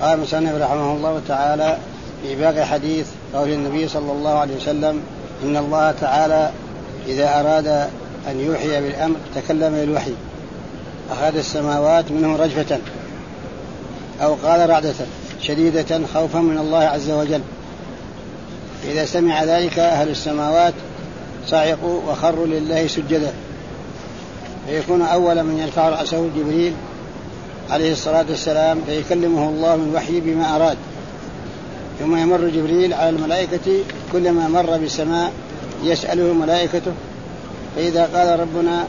قال المصنف رحمه الله تعالى في باقي حديث قول النبي صلى الله عليه وسلم إن الله تعالى إذا أراد أن يوحي بالأمر تكلم بالوحي أخذ السماوات منه رجفة أو قال رعدة شديدة خوفا من الله عز وجل. إذا سمع ذلك أهل السماوات صعقوا وخروا لله سجدا، فيكون أول من يرفع رأسه جبريل عليه الصلاة والسلام فيكلمه الله من وحي بما أراد، ثم يمر جبريل على الملائكة كلما مر بسماء يسأله ملائكته، فإذا قال ربنا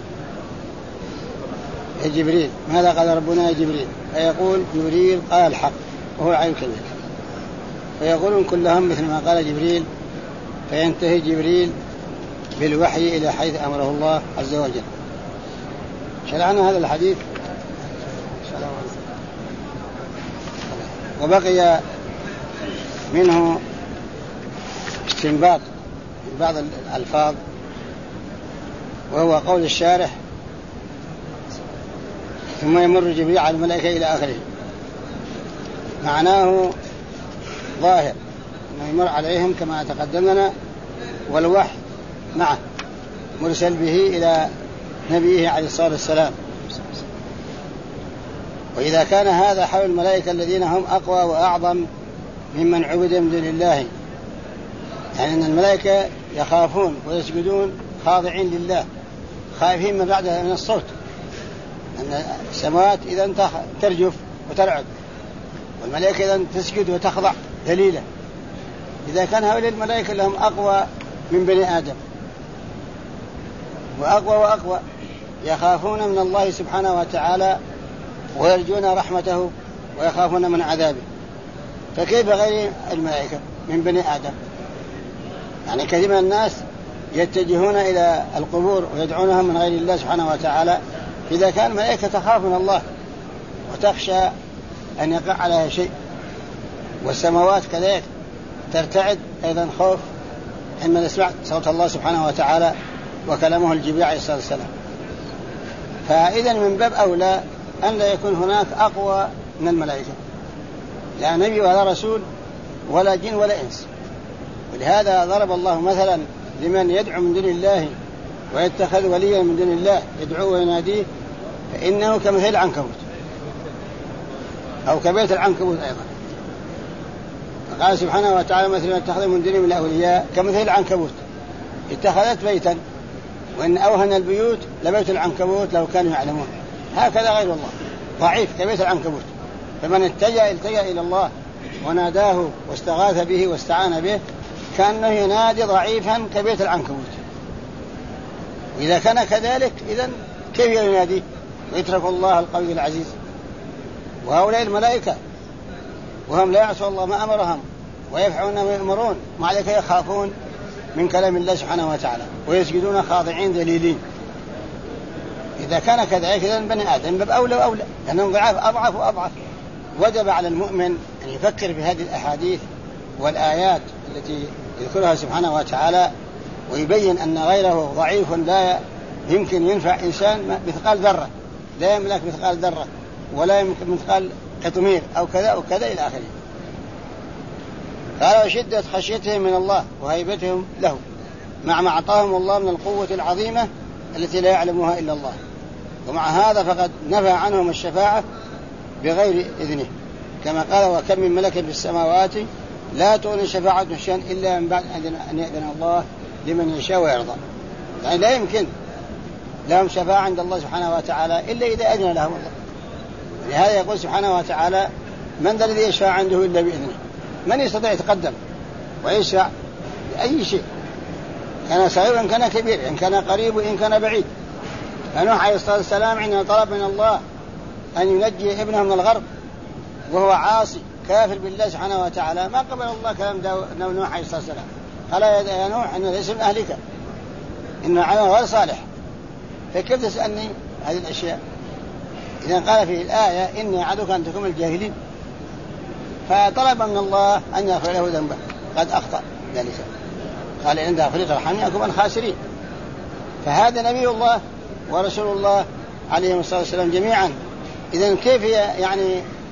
يا جبريل ماذا قال ربنا يا جبريل، فيقول جبريل قال الحق وهو عين كذلك، فيقولون كلهم مثل ما قال جبريل، فينتهي جبريل بالوحي إلى حيث أمره الله عز وجل. شرعنا هذا الحديث وبقي منه استنباط من بعض الألفاظ، وهو قول الشارح ثم يمر جبريل على الملائكة إلى آخره. معناه ظاهر أنه يمر عليهم كما تقدم لنا، والوحي معه مرسل به إلى نبيه عليه الصلاة والسلام. وإذا كان هذا حول الملائكة الذين هم أقوى وأعظم ممن عبد من دون الله، يعني أن الملائكة يخافون ويسجدون خاضعين لله، خائفين من رعدة من الصوت، أن السماوات إذا ترجف وترعد، والملائكة إذا تسجد وتخضع ذليلة. إذا كان هؤلاء الملائكة لهم أقوى من بني آدم وأقوى يخافون من الله سبحانه وتعالى ويرجون رحمته ويخافون من عذابه، فكيف غير الملائكة من بني آدم؟ يعني كثير من الناس يتجهون إلى القبور ويدعونهم من غير الله سبحانه وتعالى. إذا كان الملائكة تخاف من الله وتخشى أن يقع عليها شيء، والسماوات كذلك ترتعد أيضا خوف عندما تسمع صوت الله سبحانه وتعالى وكلامه الجبريل عليه الصلاة والسلام. فإذا من باب أولى أن لا يكون هناك أقوى من الملائكة، لا نبي ولا رسول ولا جن ولا إنس. ولهذا ضرب الله مثلا لمن يدعو من دون الله ويتخذ وليا من دون الله يدعوه ويناديه، فإنه كمثل العنكبوت أو كبيت العنكبوت أيضا. فقال سبحانه وتعالى مثلا اتخذ من دونه من الأولياء كمثل العنكبوت اتخذت بيتا وإن أوهن البيوت لبيت العنكبوت لو كانوا يعلمون. هكذا غير الله ضعيف كبيت العنكبوت، فمن التجأ إلى الله وناداه واستغاث به واستعان به كأنه ينادي ضعيفا كبيت العنكبوت. وإذا كان كذلك إذن كيف ينادي ويترك الله القوي العزيز؟ وهؤلاء الملائكة وهم لا يعصون الله ما أمرهم ويفعلون ما يأمرون، مع ذلك يخافون من كلام الله سبحانه وتعالى ويسجدون خاضعين ذليلين. إذا كان كذلك إذن بني آدم باب أولى وأولى، لأنهم أضعف وأضعف. وجب على المؤمن أن يفكر في هذه الأحاديث والآيات التي يذكرها سبحانه وتعالى، ويبين أن غيره ضعيف لا يمكن ينفع إنسان مثقال ذرة، لا يملك مثقال ذرة ولا يملك مثقال قطمير أو كذا أو كذا إلى آخره. قال وشدة خشيتهم من الله وهيبتهم له مع ما أعطاهم الله من القوة العظيمة التي لا يعلمها إلا الله، ومع هذا فقد نفى عنهم الشفاعة بغير إذنه، كما قال وكم من ملك في السماوات لا تغني شفاعة شيئا إلا من بعد أن يأذن الله لمن يشاء ويرضى. يعني لا يمكن لهم شفاعة عند الله سبحانه وتعالى إلا إذا أذن لهم الله. لهذا يقول سبحانه وتعالى من ذا الذي يشفع عنده إلا بإذنه؟ من يستطيع يتقدم ويشفع بأي شيء، كان صغير إن كان كبير، إن كان قريب إن كان بعيد. فنوح عليه الصلاة والسلام عندما طلب من الله أن ينجي ابنه من الغرب وهو عاصي كافر بالله سبحانه وتعالى، ما قبل الله كلام نوح عليه الصلاة والسلام. قال يا نوح إنه ليس من أهلك إنه عمل غير صالح، فكيف تسألني هذه الأشياء؟ إذا قال في الآية إني أعدك أن تكون الجاهلين، فطلب من الله أن يغفر له ذنبه قد أخطأ ذلك، قال إن غفرت ارحمني أكون من الخاسرين. فهذا نبي الله ورسول الله عليه الصلاة والسلام جميعا. إذن كيف يعني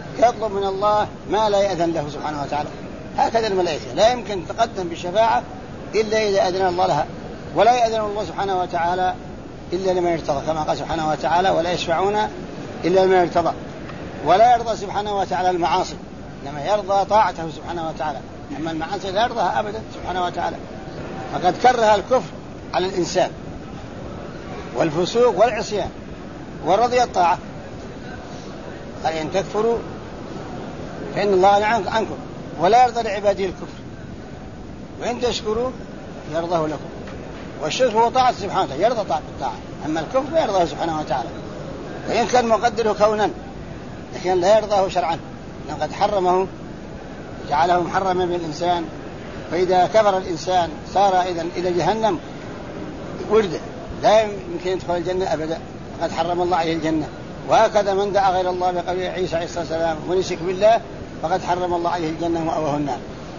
يطلب من الله ما لا يأذن له سبحانه وتعالى. هكذا الملائكة لا يمكن تقدم بالشفاعة إلا إذا أذن الله لها، ولا يأذن الله سبحانه وتعالى إلا لما يرتضى، كما قال سبحانه وتعالى ولا يشفعون إلا لما يرتضى. ولا يرضى سبحانه وتعالى المعاصي، إنما يرضى طاعته سبحانه وتعالى، أما المعاصي لا يرضاها أبدا سبحانه وتعالى. فقد كره الكفر على الإنسان والفسوق والعصيان، ورضي الطاعة. قال إن تكفروا فإن الله عنكم ولا يرضى لعباده الكفر، وإن تشكروا يرضاه لكم. والشكر هو طاعة سبحانه وتعالى، يرضى طاعة الطاعة، أما الكفر لا يرضاه سبحانه وتعالى. وإن كان مقدره كونا لكن لا يرضاه شرعا، لقد حرمه جعله محرما بالإنسان. فإذا كفر الإنسان صار إذن إلى جهنم ورده، لا يمكن يدخل الجنة أبدا، قد حرم الله عليه الجنة. وهكذا من دعا غير الله بقول عيسى عليه الصلاة والسلام ونشرك بالله فقد حرم الله عليه الجنة ومأواه النار.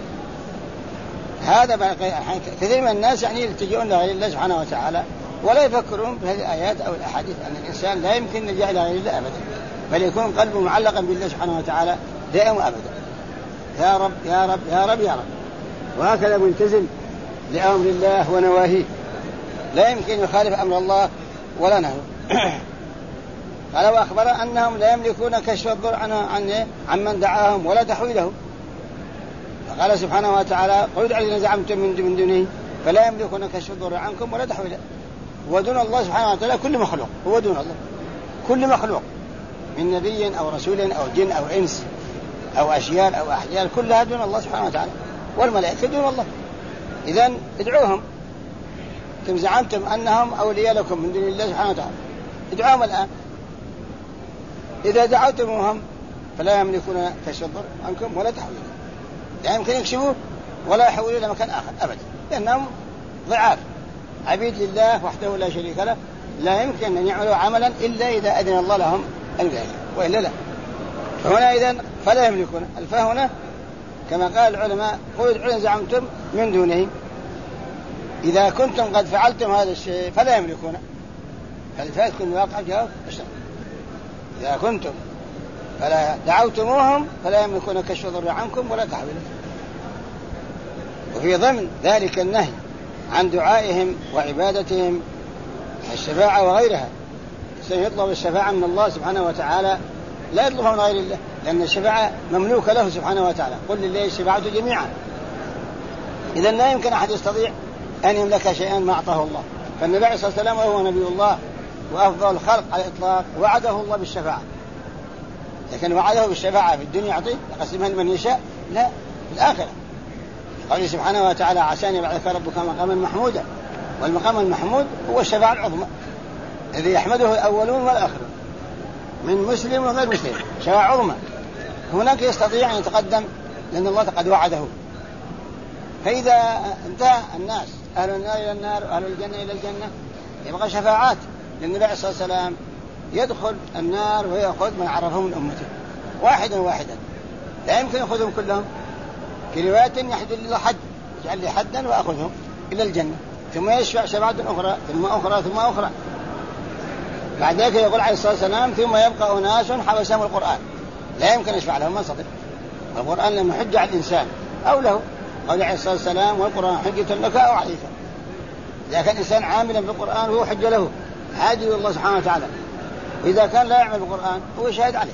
هذا كثير من الناس يعني يلتجئون لغير الله سبحانه وتعالى ولا يفكرون بهذه الآيات أو الأحاديث أن الإنسان لا يمكن يلجأ إلى غير الله أبدا، بل يكون قلبه معلقا بالله سبحانه وتعالى دائما أبدا. يا رب يا رب يا رب يا رب. وهكذا ملتزم لأمر الله ونواهيه، لا يمكن يخالف أمر الله ولا نهيه. قال وأخبر أنهم لا يملكون كشف الضر عن من دعاهم ولا تحويله. فقال سبحانه وتعالى قل ادعوا الذين زعمتم من دونه فلا يملكون كشف الضر عنكم ولا تحويله. ودون الله سبحانه وتعالى كل مخلوق، هو دون الله كل مخلوق من نبي أو رسول أو جن أو إنس أو أشياء أو أحياء، كلها دون الله سبحانه وتعالى، والملائكة دون الله. إذن ادعوهم، كم زعمتم أنهم أولياء لكم من دون الله سبحانه وتعالى، ادعوهم الآن. إذا دعوتموهم فلا يملكون كشف الضر عنكم ولا تحويله، لا يمكن يكشفوه ولا يحولوا إلى مكان آخر أبدا، لأنهم ضعاف عبيد لله وحده لا شريك له، لا يمكن أن يعملوا عملا إلا إذا أذن الله لهم ذلك، وإلا لا. فهنا إذن فلا يملكون. الفاء كما قال العلماء قل ادعوا زعمتم من دونه، إذا كنتم قد فعلتم هذا الشيء فلا يملكون. فالفاء تكون واقع جواب الشرط. إذا كنتم فلا دعوتموهم فلا يملكون كشف الضر عنكم ولا تحويله. وفي ضمن ذلك النهي عن دعائهم وعبادتهم الشفاعة وغيرها. سيطلب الشفاعة من الله سبحانه وتعالى، لا يطلبها من غير الله، لأن الشفاعة مملوكة له سبحانه وتعالى، قل لله الشفاعة جميعا. إذن لا يمكن أحد يستطيع أن يملك شيئا ما أعطاه الله. فالنبي عليه الصلاة والسلام وهو نبي الله وأفضل الخلق على الإطلاق وعده الله بالشفاعة، لكن وعده بالشفاعة في الدنيا يعطيه يقسمها لمن يشاء؟ لا، في الآخرة. قال سبحانه وتعالى عسى أن يبعثك ربك مقاما محمودا، والمقام المحمود هو الشفاعة العظمى الذي يحمده الأولون والآخرون من مسلم وغير مسلم، شفاعة عظمى. هناك يستطيع أن يتقدم لأن الله قد وعده. فإذا انتهى الناس أهل النار إلى النار وأهل الجنة إلى الجنة يبقى شفاعات للنبي عليه الصلاة والسلام، يدخل النار ويأخذ من عرفه من أمته واحدا واحدا، لا يمكن يأخذهم كلهم. في رواية يحدد له حد، يجعل لي حدا وأخذهم إلى الجنة، ثم يشفع شفاعة أخرى ثم أخرى ثم أخرى. بعد ذلك يقول عليه الصلاة والسلام ثم يبقى أناس حبسهم القرآن، لا يمكن يشفع لهم من صدق. القرآن لما حج على الإنسان أو له، قال عليه الصلاة والسلام والقرآن حجة لك أو عليك. إذا كان إنسان عاملا بالقرآن هو حجة له عادي الله سبحانه وتعالى، وإذا كان لا يعمل بالقرآن هو شاهد عليه.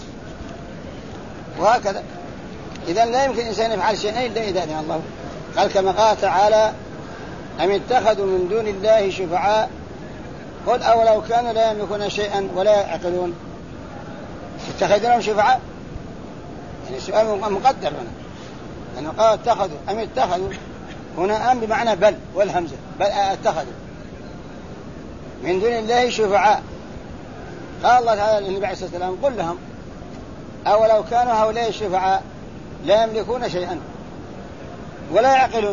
وهكذا إذا لا يمكن إنسان يفعل شيئا إلا إذا أذن الله. قال كما قال تعالى أم اتخذوا من دون الله شفعاء قل أولو كانوا لا يملكون شيئا ولا يعقلون. اتخذوا شفعاء يعني سؤال مقدر هنا، لأنه قال اتخذوا أم اتخذوا هنا أم بمعنى بل والهمزة، بل اتخذوا من دون الله شفعاء. قال الله تعالى للنبي عليه الصلاة والسلام قل لهم أولو كانوا هؤلاء الشفعاء لا يملكون شيئا ولا يعقلون.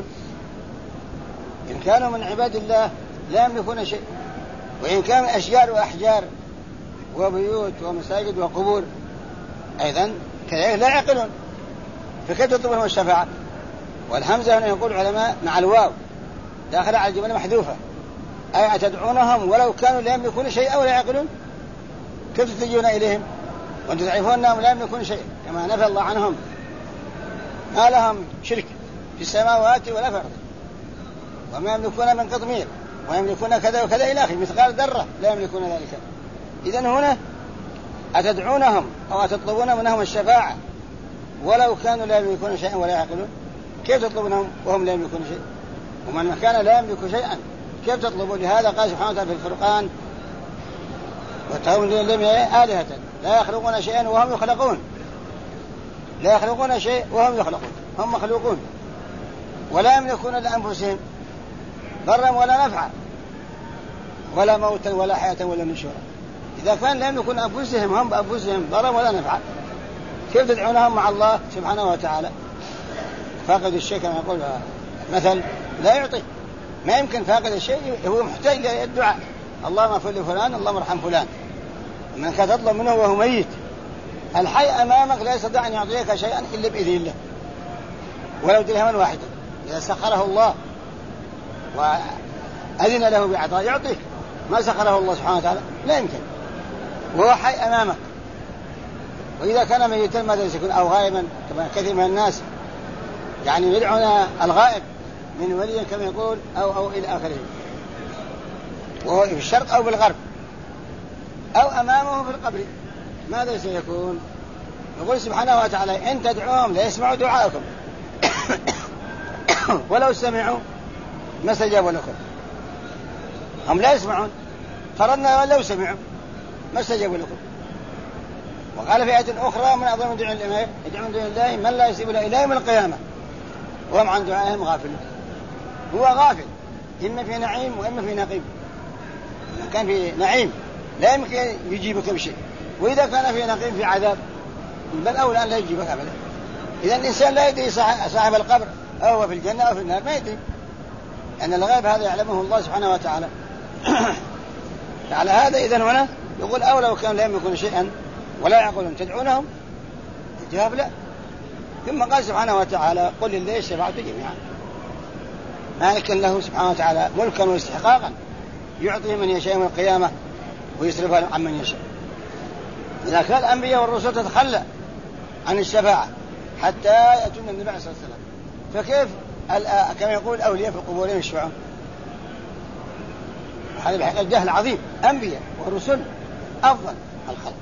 إن كانوا من عباد الله لا يملكون شيء، وإن كانوا أشجار وأحجار وبيوت ومساجد وقبور أيضا كذلك لا يعقلون، فكيف تطلبهم الشفاعة؟ والهمزة هنا يقول العلماء مع الواو داخل على الجملة محذوفة، أي أتدعونهم ولو كانوا لا يملكون شيئا ولا يعقلون، كيف تتجون إليهم؟ وأنتم تعرفون أنهم لا يملكون شيء كما نفى الله عنهم، ما لهم شرك في السماوات ولا في الأرض، وما يملكون من قطمير، ويملكون كذا وكذا إلى آخره، مثقال ذرة لا يملكون ذلك. إذن هنا أتدعونهم أو أتطلبون منهم الشفاعة ولو كانوا لا يملكون شيئا ولا يعقلون؟ كيف تطلبونهم وهم لا يملكون شيء؟ ومن كان لا يملك شيئا كيف تطلبون؟ لهذا قال سبحانه وتعالى في الفرقان: واتخذوا من دون الله آلهة لا يخلقون شيئا وهم يخلقون. لا يخلقون شيء وهم يخلقون، هم مخلوقون، ولا يملكون لأنفسهم ضرا ولا نفعا ولا موتا ولا حياة ولا نشورا. إذا كان لا يملكون أنفسهم هم بأنفسهم ضرا ولا نفعا، كيف تدعونهم مع الله سبحانه وتعالى؟ فاقد الشيء كما يقول مثل لا يعطي، ما يمكن. فاقد الشيء هو محتاج للدعاء: اللهم اغفر لفلان، اللهم ارحم فلان. من كان تطلب منه وهو ميت. الحي أمامك لا يستطيع أن يعطيك شيئا إلا بإذن الله، ولو درهما واحدا. إذا سخره الله وأذن له بعطاء يعطيك، ما سخره الله سبحانه وتعالى لا يمكن، وهو حي أمامك. وإذا كان ميتا ماذا سيكون؟ أو غائبا كما كثير من الناس يعني يدعون الغائب من ولي كما يقول أو إلى آخره، وهو في الشرق أو بالغرب أو أمامه في القبر، ماذا سيكون؟ يقول سبحانه وتعالى: إن تدعوهم لا يسمعوا دعاءكم ولو سمعوا ما استجابوا لكم. هم لا يسمعون، فرضنا ولو سمعوا ما استجابوا لكم. وقال في آية أخرى: من أظلم يدعون دون الله من لا يستجيب له إلى يوم القيامة وهم عن دعائهم غافلون. هو غافل، إما في نعيم وإما في نقيم. إذا كان في نعيم لا يمكن يجيبك بشيء، وإذا كان في نقيم في عذاب بل أولى أن لا يجيبك أبدا. إذا الإنسان لا يدري صاحب القبر أو هو في الجنة أو في النار، ما يدري، أن الغيب هذا يعلمه الله سبحانه وتعالى. على هذا إذن هنا يقول: أو لو كان لا يملكون شيئا ولا يعقلون تدعونهم؟ الجواب لا. ثم قال سبحانه وتعالى: قل لله الشفاعة جميعا. ما يكن له سبحانه وتعالى ملكا واستحقاقا يعطي من يشاء يوم القيامة ويصرفها عن من يشاء. إذا كان الأنبياء والرسل تتخلى عن الشفاعة حتى يأتون النبي صلى الله عليه وسلم، فكيف كما يقول الأولياء في قبورهم يشفعون؟ هذا بحق الجهل العظيم. أنبياء ورسل أفضل الخلق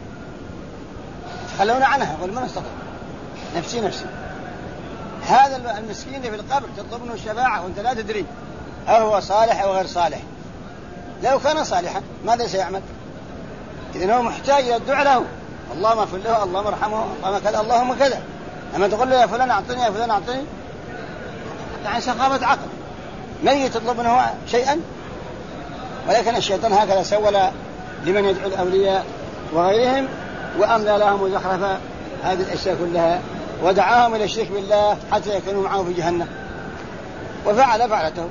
يتخلون عنها، يقول: ما نستطيع، نفسي نفسي. هذا المسكين في القبر تطلب منه الشفاعة وأنت لا تدري أو هو صالح أو غير صالح. لو كان صالحا ماذا سيعمل؟ إذن هو محتاج إلى الدعاء له: اللهم اغفر له، اللهم ارحمه، اللهم كذا، اللهم كذا. أما تقول له: يا فلان أعطني، يا فلان أعطني، يعني سخافة عقل. من يطلب منه شيئا؟ ولكن الشيطان هكذا سول لمن يدعو الأولياء وغيرهم، وأملى لهم وزخرف هذه الأشياء كلها، ودعاهم إلى الشرك بالله حتى يكونوا معه في جهنم، وفعل فعلته.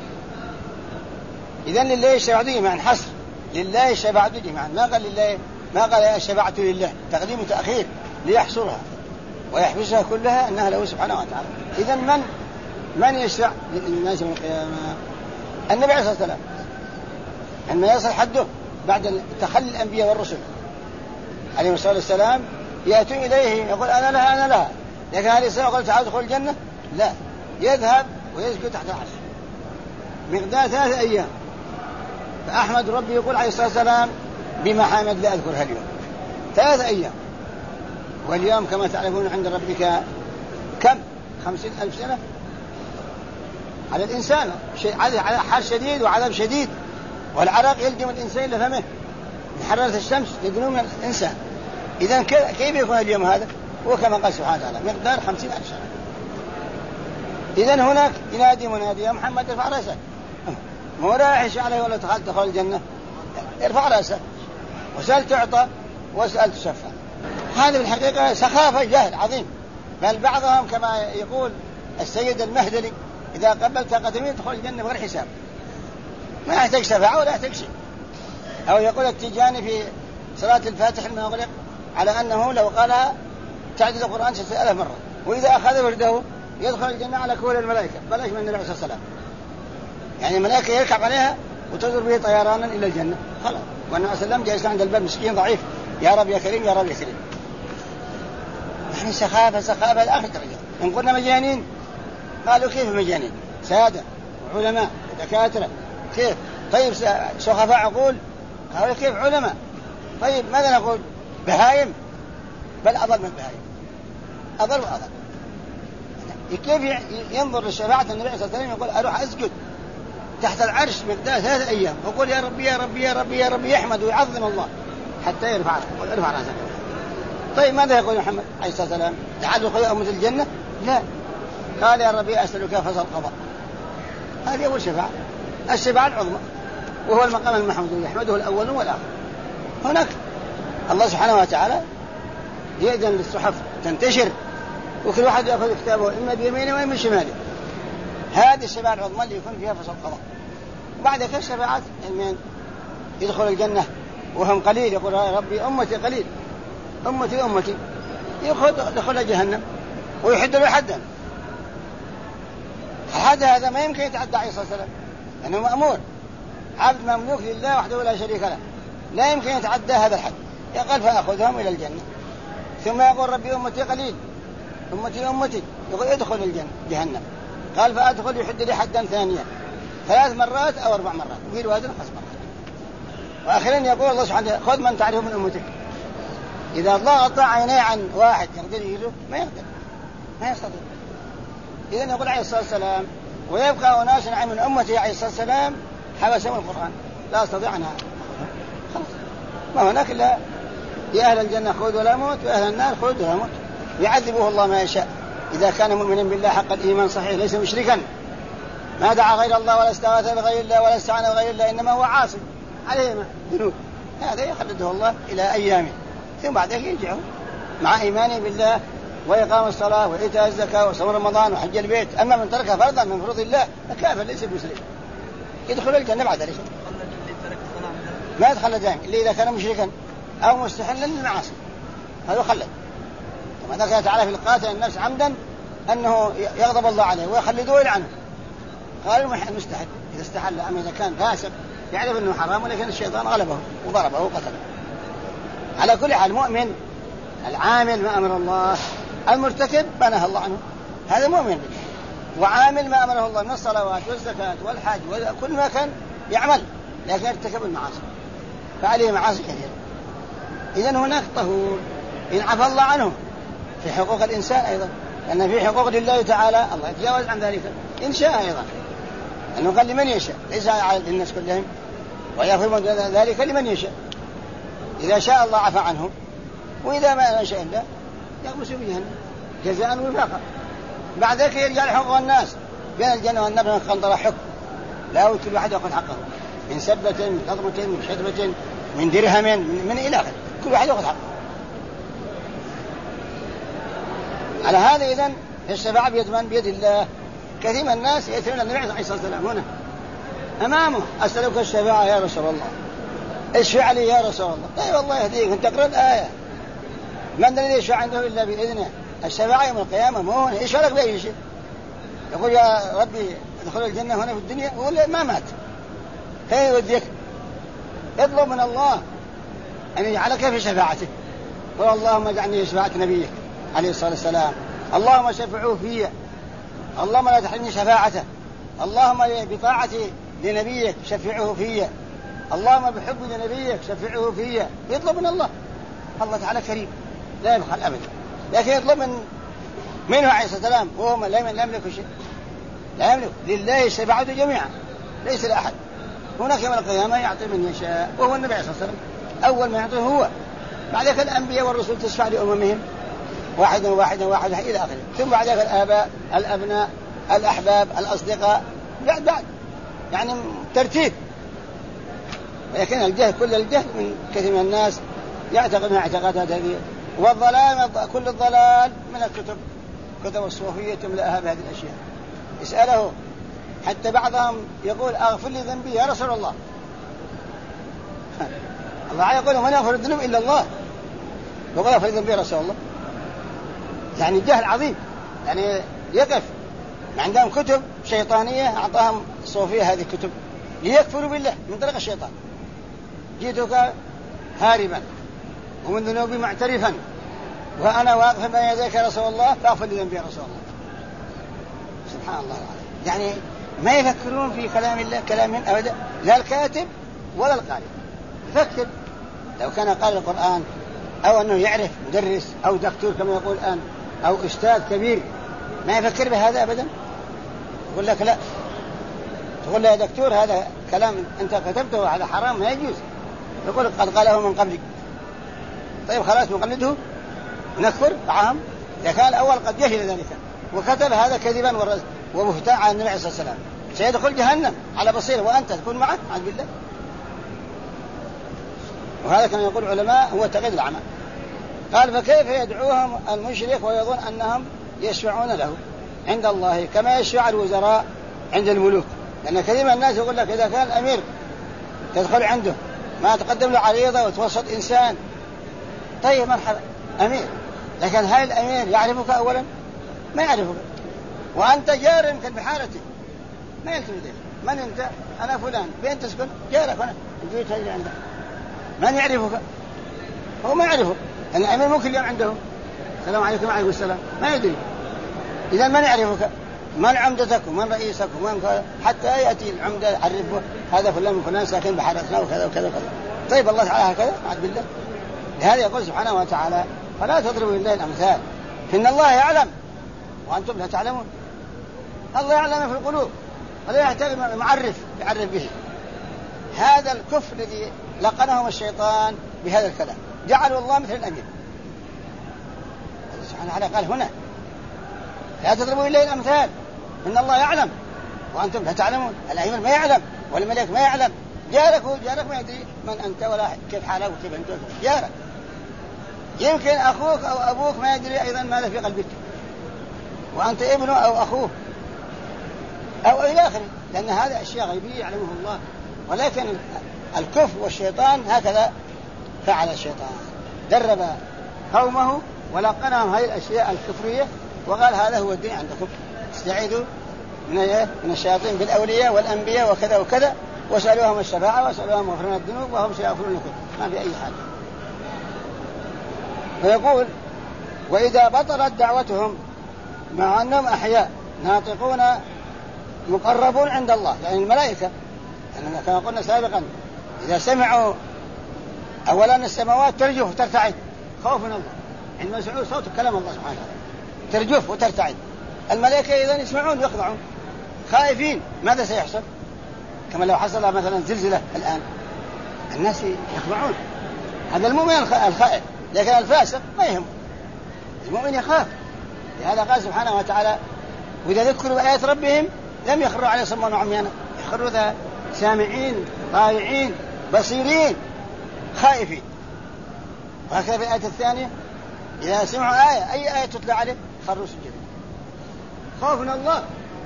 إذن لله الشفاعة جميعا، حصر لله الشفاعة جميعا. ما قال لله، ما قال الشفاعة لله، تقديم وتأخير ليحصرها ويحبسها كلها أنها له سبحانه وتعالى. إذن من يشفع للناس من القيامة؟ النبي عليه الصلاة والسلام عندما يصل حده بعد تخلي الأنبياء والرسل عليه الصلاة والسلام، يأتون إليه يقول: أنا لها أنا لها. لكن هل يسمع قال: تعالوا ادخلوا الجنة؟ لا، يذهب ويسجد تحت العرش مقدار 3 أيام. فأحمد ربي يقول عليه الصلاة والسلام بمحامد لا أذكرها اليوم، 3 أيام. واليوم كما تعرفون عند ربك كم؟ 50,000 سنة على الإنسان، على حر شديد وعذاب شديد، والعرق يلجم الإنسان لفمه من حرارة الشمس يقولون من الإنسان. إذن كيف يكون اليوم هذا؟ وكما قال سبحانه وتعالى مقدار 50,000 سنة. إذن هناك ينادي منادي: يا محمد ارفع رأسك، مو رايح عليه ولا تدخل الجنة، ارفع رأسك، وسأل تعطى وسأل تشفى. هذه بالحقيقة سخافة جهل عظيم. بل بعضهم كما يقول السيد المهدلي: إذا قبلت قدمي تدخل الجنة بغير حساب، ما يحتاج شفاعة ولا يحتاج شيء. أو يقول التجاني في صلاة الفاتح المغرب على أنه لو قالها تعدد القرآن 6,000 مرة، وإذا أخذ ورده يدخل الجنة على كل الملائكة، بلاش من النبي صلى الله عليه وسلم. يعني الملائكة يركب عليها وتزور به طيرانا إلى الجنة خلاص. والنبي صلى الله عليه وسلم جالس عند الباب مسكين ضعيف يا رب يا كريم يا رب يا كريم. يعني سخافة لآخر درجة. إن قلنا مجانين قالوا كيف مجانين؟ سادة وعلماء ودكاترة كيف؟ طيب سخفاء عقول قالوا كيف علماء؟ طيب ماذا نقول؟ بهايم؟ بل أضل من البهايم، أضل وأضل. كيف ينظر لشفاعة النبي صلى الله عليه وسلم يقول أروح أسجد تحت العرش مقدار 3 أيام ويقول يا ربي يا ربي يا ربي يا ربي، يحمد ويعظم الله حتى يرفع رأسه. طيب ماذا يقول محمد عليه الصلاة والسلام؟ تعالوا خذوا أمة الجنة؟ لا، قال يا ربي أسألك فضل القضاء. هذه أول شفاعة، الشفاعة العظمى، وهو المقام المحمود يحمده الأولون والآخر. هناك الله سبحانه وتعالى يأذن للصحف تنتشر وكل واحد يأخذ كتابه إما بيمينه وإما بشماله. هذه الشفاعة العظمى اللي يكون فيها فصل القضاء. وبعد كده الشفاعات من يدخل الجنة وهم قليل، يقول يا ربي أمتي قليل، أمتي أمتي، يدخل جهنم ويحد له حدا. الحد هذا ما يمكن يتعدى عليه الصلاة والسلام لأنه مأمور، عبد مملوك لله وحده لا شريك له، لا يمكن يتعدى هذا الحد. يقول فأخذهم إلى الجنة، ثم يقول ربي أمتي قليل، أمتي أمتي، يقول ادخل الجنة جهنم، قال فأدخل يحد لي حدا ثانيا 3 مرات أو 4 مرات، وفي رواية 5 مرات. وآخرا يقول الله سبحانه خذ من تعرفه من أمتك. إذا الله قطع عينيه عن واحد يقدر يجيله ما يقدر، ما يستطيع. إذن يقول عليه الصلاة والسلام ويبقى أناس من أمتي عليه الصلاة والسلام حبسهم القرآن لا أستطيع أن خلاص ما هناك إلا يا أهل الجنة خذوا ولا موت وأهل النار خذوا ولا موت، يعذبه الله ما يشاء إذا كان مؤمنا بالله حق الإيمان صحيح ليس مشركا، ما دعا غير الله ولا استغاث بغير الله ولا استعان بغير الله، إنما هو عاصي عليه ذنوب، هذا يخلده الله إلى أيامه، ثم بعد ذلك يرجع مع إيمانه بالله وإقام الصلاة وإيتاء الزكاة وصوم رمضان وحج البيت. أما من ترك فرضا من فروض الله فكافر ليس بمسلم، يدخل الجنة بعد ذلك، ما يدخل دائم إلا إذا كان مشركا أو مستحلا للمعاصي، هذا خلد. كما ذكر تعالى في القاتل النفس عمدا أنه يغضب الله عليه ويخلده ويلعنه، قالوا مستحل إذا استحل، أما إذا كان فاسق يعرف أنه حرام ولكن الشيطان غلبه وضربه وقتله. على كل حال المؤمن العامل ما أمر الله، المرتكب ما نهى الله عنه، هذا مؤمن بالله وعامل ما أمره الله من الصلوات والزكاة والحج وكل ما كان يعمل، لكن ارتكب المعاصي فعليه معاصي كثيرة. إذن هناك طهور إن عفى الله عنه في حقوق الإنسان أيضا، لأن في حقوق لله تعالى الله يتجاوز عن ذلك إن شاء أيضا، أنه قال لمن يشاء ليس على الناس كلهم، ويغفر ذلك لمن يشاء. إذا شاء الله عفى عنه، وإذا ما شاء الله يغمس بجهنم جزاء وفاقا. بعد ذلك يرجع لحقوق الناس بين الجنة والنار من قنطرة حكم، لا كل واحد يأخذ حقه من سبة من قضمة من شتمة من درهم من إلى آخره، كل واحد يأخذ حقه. على هذا إذن الشفاعة بيد الله. كثير من الناس يأتون النبي عليه الصلاة والسلام هنا أمامه أسألك الشفاعة يا رسول الله، اشفع لي يا رسول الله. طيب الله يهديك أنت تقرأ الآية، من الذي يشفع عنده إلا بإذنه؟ الشفاعة يوم القيامة مو هنا، يشفع لك بأي شيء. يقول يا ربي ادخل الجنة هنا في الدنيا، يقول ما مات كيف يوديك؟ اطلب من الله أن يجعلك في شفاعته، قل اللهم اجعلني شفاعة نبيك عليه الصلاة والسلام، اللهم شفعوه في، اللهم لا تحرمني شفاعته، اللهم بطاعتي لنبيك شفعه في، اللهم بحب لنبيك شفعه في. يطلب من الله، الله تعالى كريم لا يبخل أبدا، لكن يطلب منه عليه الصلاة والسلام وهو لا يملك شيء، لا يملك، لله الشفاعة جميعا ليس لأحد. هناك يوم القيامة يعطي من يشاء وهو النبي عليه الصلاة والسلام أول ما يعطيه هو، بعد ذلك الأنبياء والرسل تشفع لأممهم واحدا واحدا واحدا إلى آخره، ثم بعد ذلك الآباء الأبناء الأحباب الأصدقاء بعد يعني ترتيب. لكن الجهل كل الجهل من كثير من الناس يعتقد اعتقادات هذه، والضلال كل الضلال من الكتب، كتب الصوفية تملأها بهذه الأشياء. اسأله حتى بعضهم يقول أغفر لي ذنبي يا رسول الله. الله يقول من يغفر الذنوب إلا الله، يقول أغفر لي ذنبي يا رسول الله. يعني الجهل عظيم، يعني يقف عندهم كتب شيطانية أعطاهم الصوفية هذه الكتب ليكفروا بالله من طريق الشيطان. جئتك هاربا ومن ذنوبي معترفا وأنا واقف بين يديك يا رسول الله فاغفر لي ذنبي يا رسول الله. سبحان الله العظيم. يعني ما يفكرون في كلام الله كلام أبدا، لا الكاتب ولا القارئ يفكر. لو كان قارئ القرآن أو أنه يعرف مدرس أو دكتور كما يقول الآن أو أستاذ كبير ما يفكر بهذا أبدا. يقول لك لا، تقول له يا دكتور هذا كلام أنت كتبته هذا حرام ما يجوز، يقول قد قاله من قبلك. طيب خلاص نقلده نكفر عام؟ إذا كان الأول قد جهل ذلك وكتب هذا كذبا وبهتان على النبي عليه الصلاة والسلام سيدخل جهنم على بصيرة وأنت تكون معه عز بالله. وهذا كما يقول العلماء هو تقييد العمى. قال فكيف يدعوهم المشرك ويظن أنهم يشفعون له عند الله كما يشفع الوزراء عند الملوك؟ لأن كثير من الناس يقول لك إذا كان الأمير تدخل عنده ما تقدم له عريضة وتوسط إنسان، طيب مرحبا أمير، لكن هل الأمير يعرفك أولا؟ ما يعرفك، وأنت جار يمكن بحالته ما يلتفت إليك. من أنت؟ أنا فلان. بين تسكن؟ جارك أنا جيت هذي عندك. من يعرفك؟ هو ما يعرفه، لأن الأمير ممكن اليوم عنده السلام عليكم وعليكم السلام ما يدري. إذا من يعرفك؟ من عمدتك ومن رئيسك ومن حتى يأتي العمدة يعرفه هذا فلان من فلان ساكن بحارتنا وكذا وكذا وكذا. طيب الله تعالى هكذا عاد بالله. لهذا يقول سبحانه وتعالى فلا تضربوا لله الأمثال إن الله يعلم وأنتم لا تعلمون. الله يعلم في القلوب ولا يحتاج معرف يعرف به. هذا الكفر الذي لقنهم الشيطان بهذا الكلام جعلوا الله مثل الأمير. سبحانه وتعالى قال هنا لا تضربوا لله الأمثال إن الله يعلم وأنتم لا تعلمون. الأمير ما يعلم والملك ما يعلم، جارك ما يدري من أنت ولا كيف حاله وكيف أنت جارك. يمكن أخوك أو أبوك ما يدري أيضا ماذا في قلبك وأنت ابنه أو أخوه أو إلى آخره، لأن هذا أشياء غيبية يعلمه الله. ولكن الكفر والشيطان هكذا فعل الشيطان، درب قومه ولقنهم هذه الأشياء الكفرية وقال هذا هو الدين عندكم، استعيدوا من الشياطين بالأولياء والأنبياء وكذا وكذا وسألوهم الشفاعة وسألوهم مغفرين الذنوب وهم سيغفرون لكم ما في أي حاجة. ويقول وإذا بطلت دعوتهم مع أنهم أحياء ناطقون مقربون عند الله يعني الملائكة، يعني كما قلنا سابقا إذا سمعوا أولا السماوات ترجف وترتعد خوف من الله عندما يسمعوا صوت كلام الله سبحانه وتعالى ترجف وترتعد. الملائكة إذا يسمعون يخضعون خائفين ماذا سيحصل؟ كما لو حصل مثلا زلزلة الآن الناس يخضعون. هذا المؤمن الخائف، لكن الفاسق ما يهم، المؤمن يخاف. لهذا قال سبحانه وتعالى وإذا ذكروا بآيات ربهم لم يخروا عليه صما وعميانا، يخروا ذا سامعين طائعين بصيرين خائفين. وهكذا في الآية الثانية إذا سمعوا آية أي آية تتلى عليه خروا سجدا خوف من الله.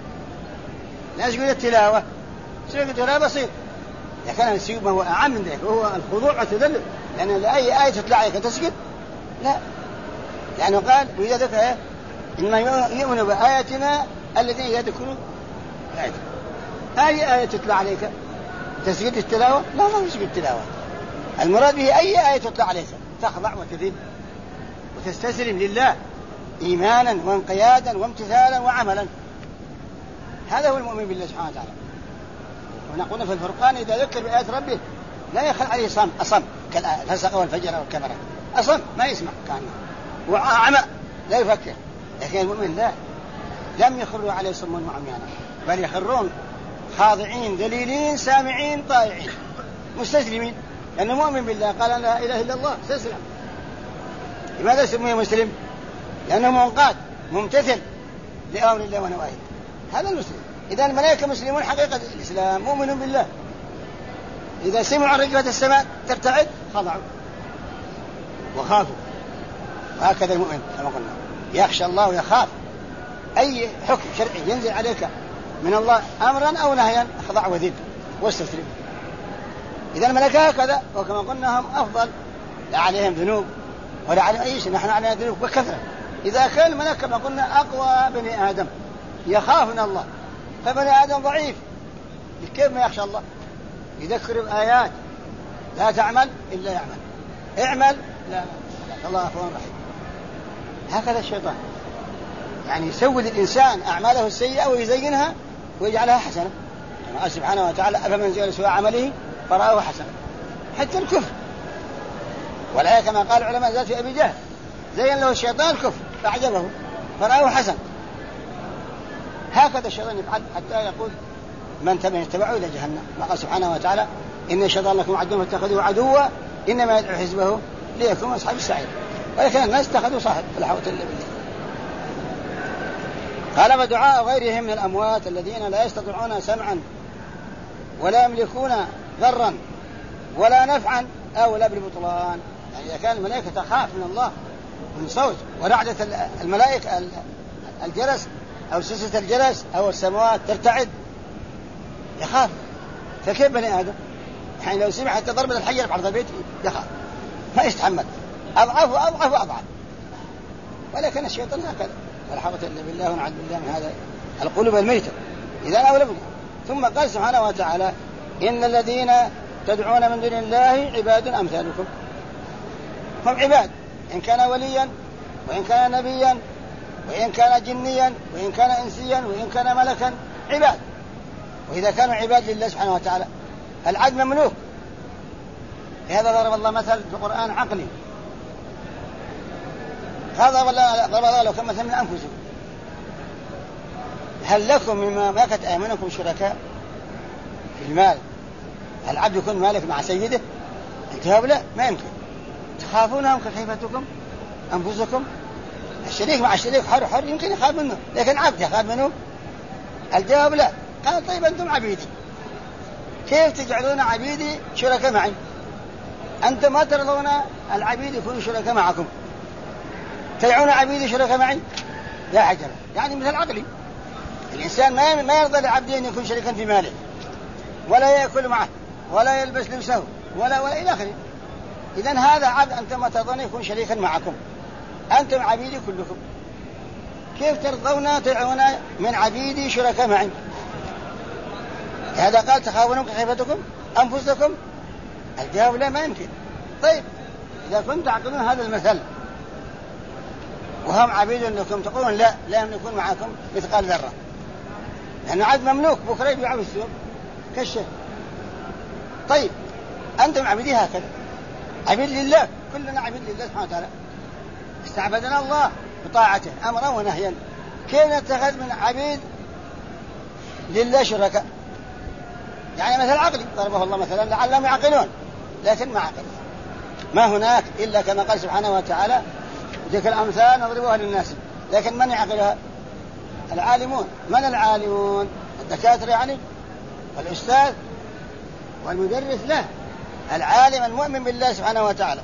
لا يقول التلاوة سيقول التلاوة بسيط، لكن السيوب ما هو أعم من ذلك وهو الخضوع والتذلل، لأن أي آية تتلى عليك تسجد لا، لأنه قال وإذا ذكر إنما يؤمن بآياتنا الذين يذكرون آياتنا. أي آية تتلى عليك تسجد التلاوة؟ لا ما تسجد التلاوة. المراد به أي آية تتلى عليك تخضع وتذل وتستسلم لله إيمانا وانقيادا وامتثالا وعملا. هذا هو المؤمن بالله سبحانه وتعالى. ونقول في الفرقان إذا ذكر بآيات ربه لا يخل عليه أصم كالفسق والفجر والكبرة، أصم ما يسمع كأنه وعمى لا يفكر. لكن المؤمن لا، لم يخروا عليه صم وعميانا بل يخرون خاضعين ذليلين سامعين طائعين مستسلمين، لأنه مؤمن بالله قال لا إله إلا الله استسلم. لماذا سمي مسلم؟ لأنه منقاد ممتثل لأمر الله ونواهيه، هذا المسلم. إذا الملائكة مسلمون حقيقة الإسلام مؤمنون بالله، إذا سمعوا رجفة السماء ترتعد خضعوا وخافوا. وهكذا المؤمن كما قلنا يخشى الله ويخاف أي حكم شرعي ينزل عليك من الله أمرا أو نهيا خضع وذل واستسلم. إذا الملائكة هكذا، وكما قلنا هم أفضل، لا عليهم ذنوب ولا عليهم أي شيء، نحن علينا ذنوب بكثرة. إذا كان الملك كما قلنا أقوى بني آدم يخاف من الله، فبني آدم ضعيف كيف ما يخشى الله؟ يذكر بآيات لا تعمل إلا يعمل، اعمل لا الله غفور رحيم. هكذا الشيطان يعني يسود الإنسان أعماله السيئة ويزينها ويجعلها حسنة. الله سبحانه وتعالى أفمن زين سوء عمله فرآه حسنة. حتى الكفر، والآية كما قال العلماء ذات أبي جهل زين له الشيطان الكفر فأعجبه فرآه حسن. هكذا الشيطان يفعل حتى يقول من تبعه إلى جهنم. قال سبحانه وتعالى إن الشيطان لكم عدو فاتخذوه عدوا إنما يدعو حزبه ليكونوا أصحاب السعير. ولكن الناس اتخذوا صاحب فلا حول ولا قوة. قال ودعاء غيرهم من الأموات الذين لا يستطيعون سمعا ولا يملكون ضرا ولا نفعا أولى بالبطلان. يعني إذا كان الملائكة تخاف من الله من صوت ورعدة الملائكة الجرس أو سلسلة الجرس أو السماوات ترتعد يخاف، فكيف بني آدم؟ يعني لو سمع حتى ضربة الحجر بعرض البيت يخاف ما يستحمل، أضعف وأضعف وأضعف. ولكن الشيطان هكذا ولا حول إلا بالله ونعوذ بالله من هذا القلوب الميتة. إذا أولى بنا. ثم قال سبحانه وتعالى إن الذين تدعون من دون الله عباد أمثالكم. هم عباد إن كان وليا وإن كان نبيا وإن كان جنيا وإن كان إنسيا وإن كان ملكا عباد. وإذا كانوا عباد لله سبحانه وتعالى العبد مملوك. لهذا ضرب الله مثل في القرآن عقلي. هذا ضرب الله لو كان مثل من أنفسكم هل لكم مما ملكت أيمانكم شركاء في المال. العبد يكون مالك مع سيده؟ الجواب لا، ما يمكن. تخافونهم كخيفتكم أنفسكم. الشريك مع الشريك حر يمكن يخاف منه، لكن عبد يخاف منه؟ الجواب لا. قال طيب أنتم عبيدي، كيف تجعلون عبيدي شركاء معي؟ أنتم ما ترضون العبيد يكونوا شركاء معكم، تدعون عبيدي شركاء معي؟ لا عجب. يعني مثل عقلي الإنسان ما يرضى لعبده أن يكون شريكا في ماله ولا يأكل معه ولا يلبس لبسه ولا إلى آخره. إذن هذا عبد أنتم ما ترضون يكون شريكا معكم، أنتم عبيدي كلكم، كيف ترضون تدعون من عبيدي شركاء معي؟ هذا قال تخافونهم كخيفتكم أنفسكم. الجواب لا، ما يمكن. طيب إذا كنت تعقلون هذا المثل وهم عبيد لكم تقولون لا يملكون معكم مثقال ذرة، لأن عبد مملوك بكرة يبيع في السوق كالشيء. طيب أنتم عبيدي هكذا، عبيد لله، كلنا عبيد لله سبحانه وتعالى، استعبدنا الله بطاعته أمرا ونهيا. كيف نتخذ من عبيد لله شركاء؟ يعني مثل عقلي ضربه الله مثلا لعلهم يعقلون، لكن ما عقل. ما هناك إلا كما قال سبحانه وتعالى تلك الأمثال نضربها للناس، لكن من يعقلها؟ العالمون. من العالمون؟ الدكاترة يعني، والأستاذ والمدرس. لا، العالم المؤمن بالله سبحانه وتعالى،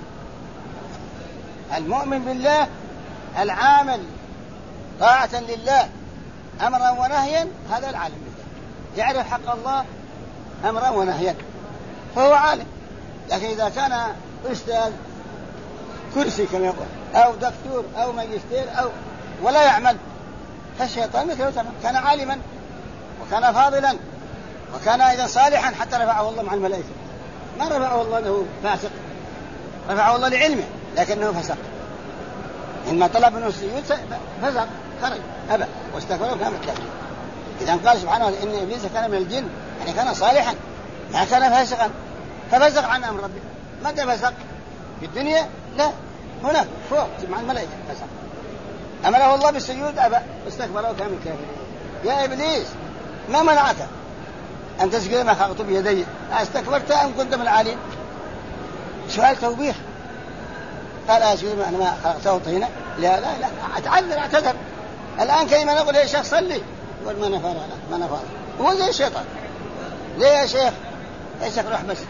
المؤمن بالله العامل طاعة لله أمرا ونهيا، هذا العالم بالله، يعرف حق الله أمرا ونهيا فهو عالم. لكن إذا كان أستاذ كرسي كما يقول أو دكتور أو ماجستير أو ولا يعمل، فالشيطان مثله تمام. كان عالما وكان فاضلا وكان أيضا صالحا حتى رفعه الله مع الملائكة. ما رفعه الله له فاسق، رفعه الله لعلمه لكنه فسق. إنما طلب منه السجود فسق خرج أبى واستكبر وكان من الكافرين. إذا قال سبحانه إن إبليس كان من الجن، يعني كان صالحا ما كان فاسقا، ففسق عن أمر ربه. متى فسق؟ في الدنيا؟ لا، هناك فوق مع الملائكة فسق. أمره الله بالسجود أبى واستكبر وكان من الكافرين. يا إبليس ما منعك أن تسجد ما خلقت بيدي؟ أستكبرت أم كنت من العالين؟ سؤال توبيخ. قال أسجد أنا ما خلقته طينا؟ لا أتعذر أعتذر. الآن كلمة نقول يا شيخ صلي يقول ما نفعل ما نفعل. هو زي الشيطان. ليه يا شيخ؟ يا شيخ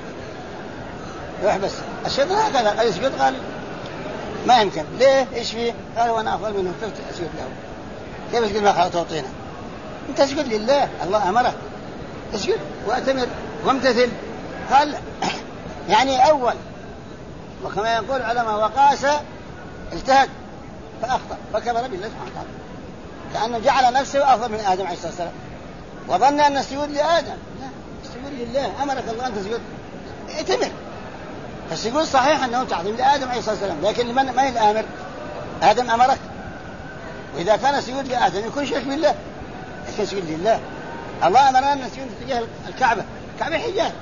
روح بس. الشيطان هكذا قال يسجد، قال ما يمكن. ليه؟ إيش فيه؟ قال وأنا أفضل منه كيف أسجد له؟ كيف أسجد ما خلقته طينا؟ أنت تسجد لله، الله أمرك اسجد وأتمر وامتثل. قال يعني أول، وكما يقول العلماء وقاس اجتهد فأخطأ فكبر بالله سبحانه وتعالى، كأنه جعل نفسه أفضل من آدم عليه الصلاة والسلام وظن أن السجود لآدم. لا، السجود لله، أمرك الله أن تسجد، ائتمر بس يقول صحيح أنه تعظيم لآدم عليه الصلاة والسلام، لكن من الآمر؟ آدم أمرك، وإذا كان سجود لآدم يكون شرك بالله، لكن سجود لله. الله أمرنا أن نسجد تجاه الكعبة، الكعبة حجاج،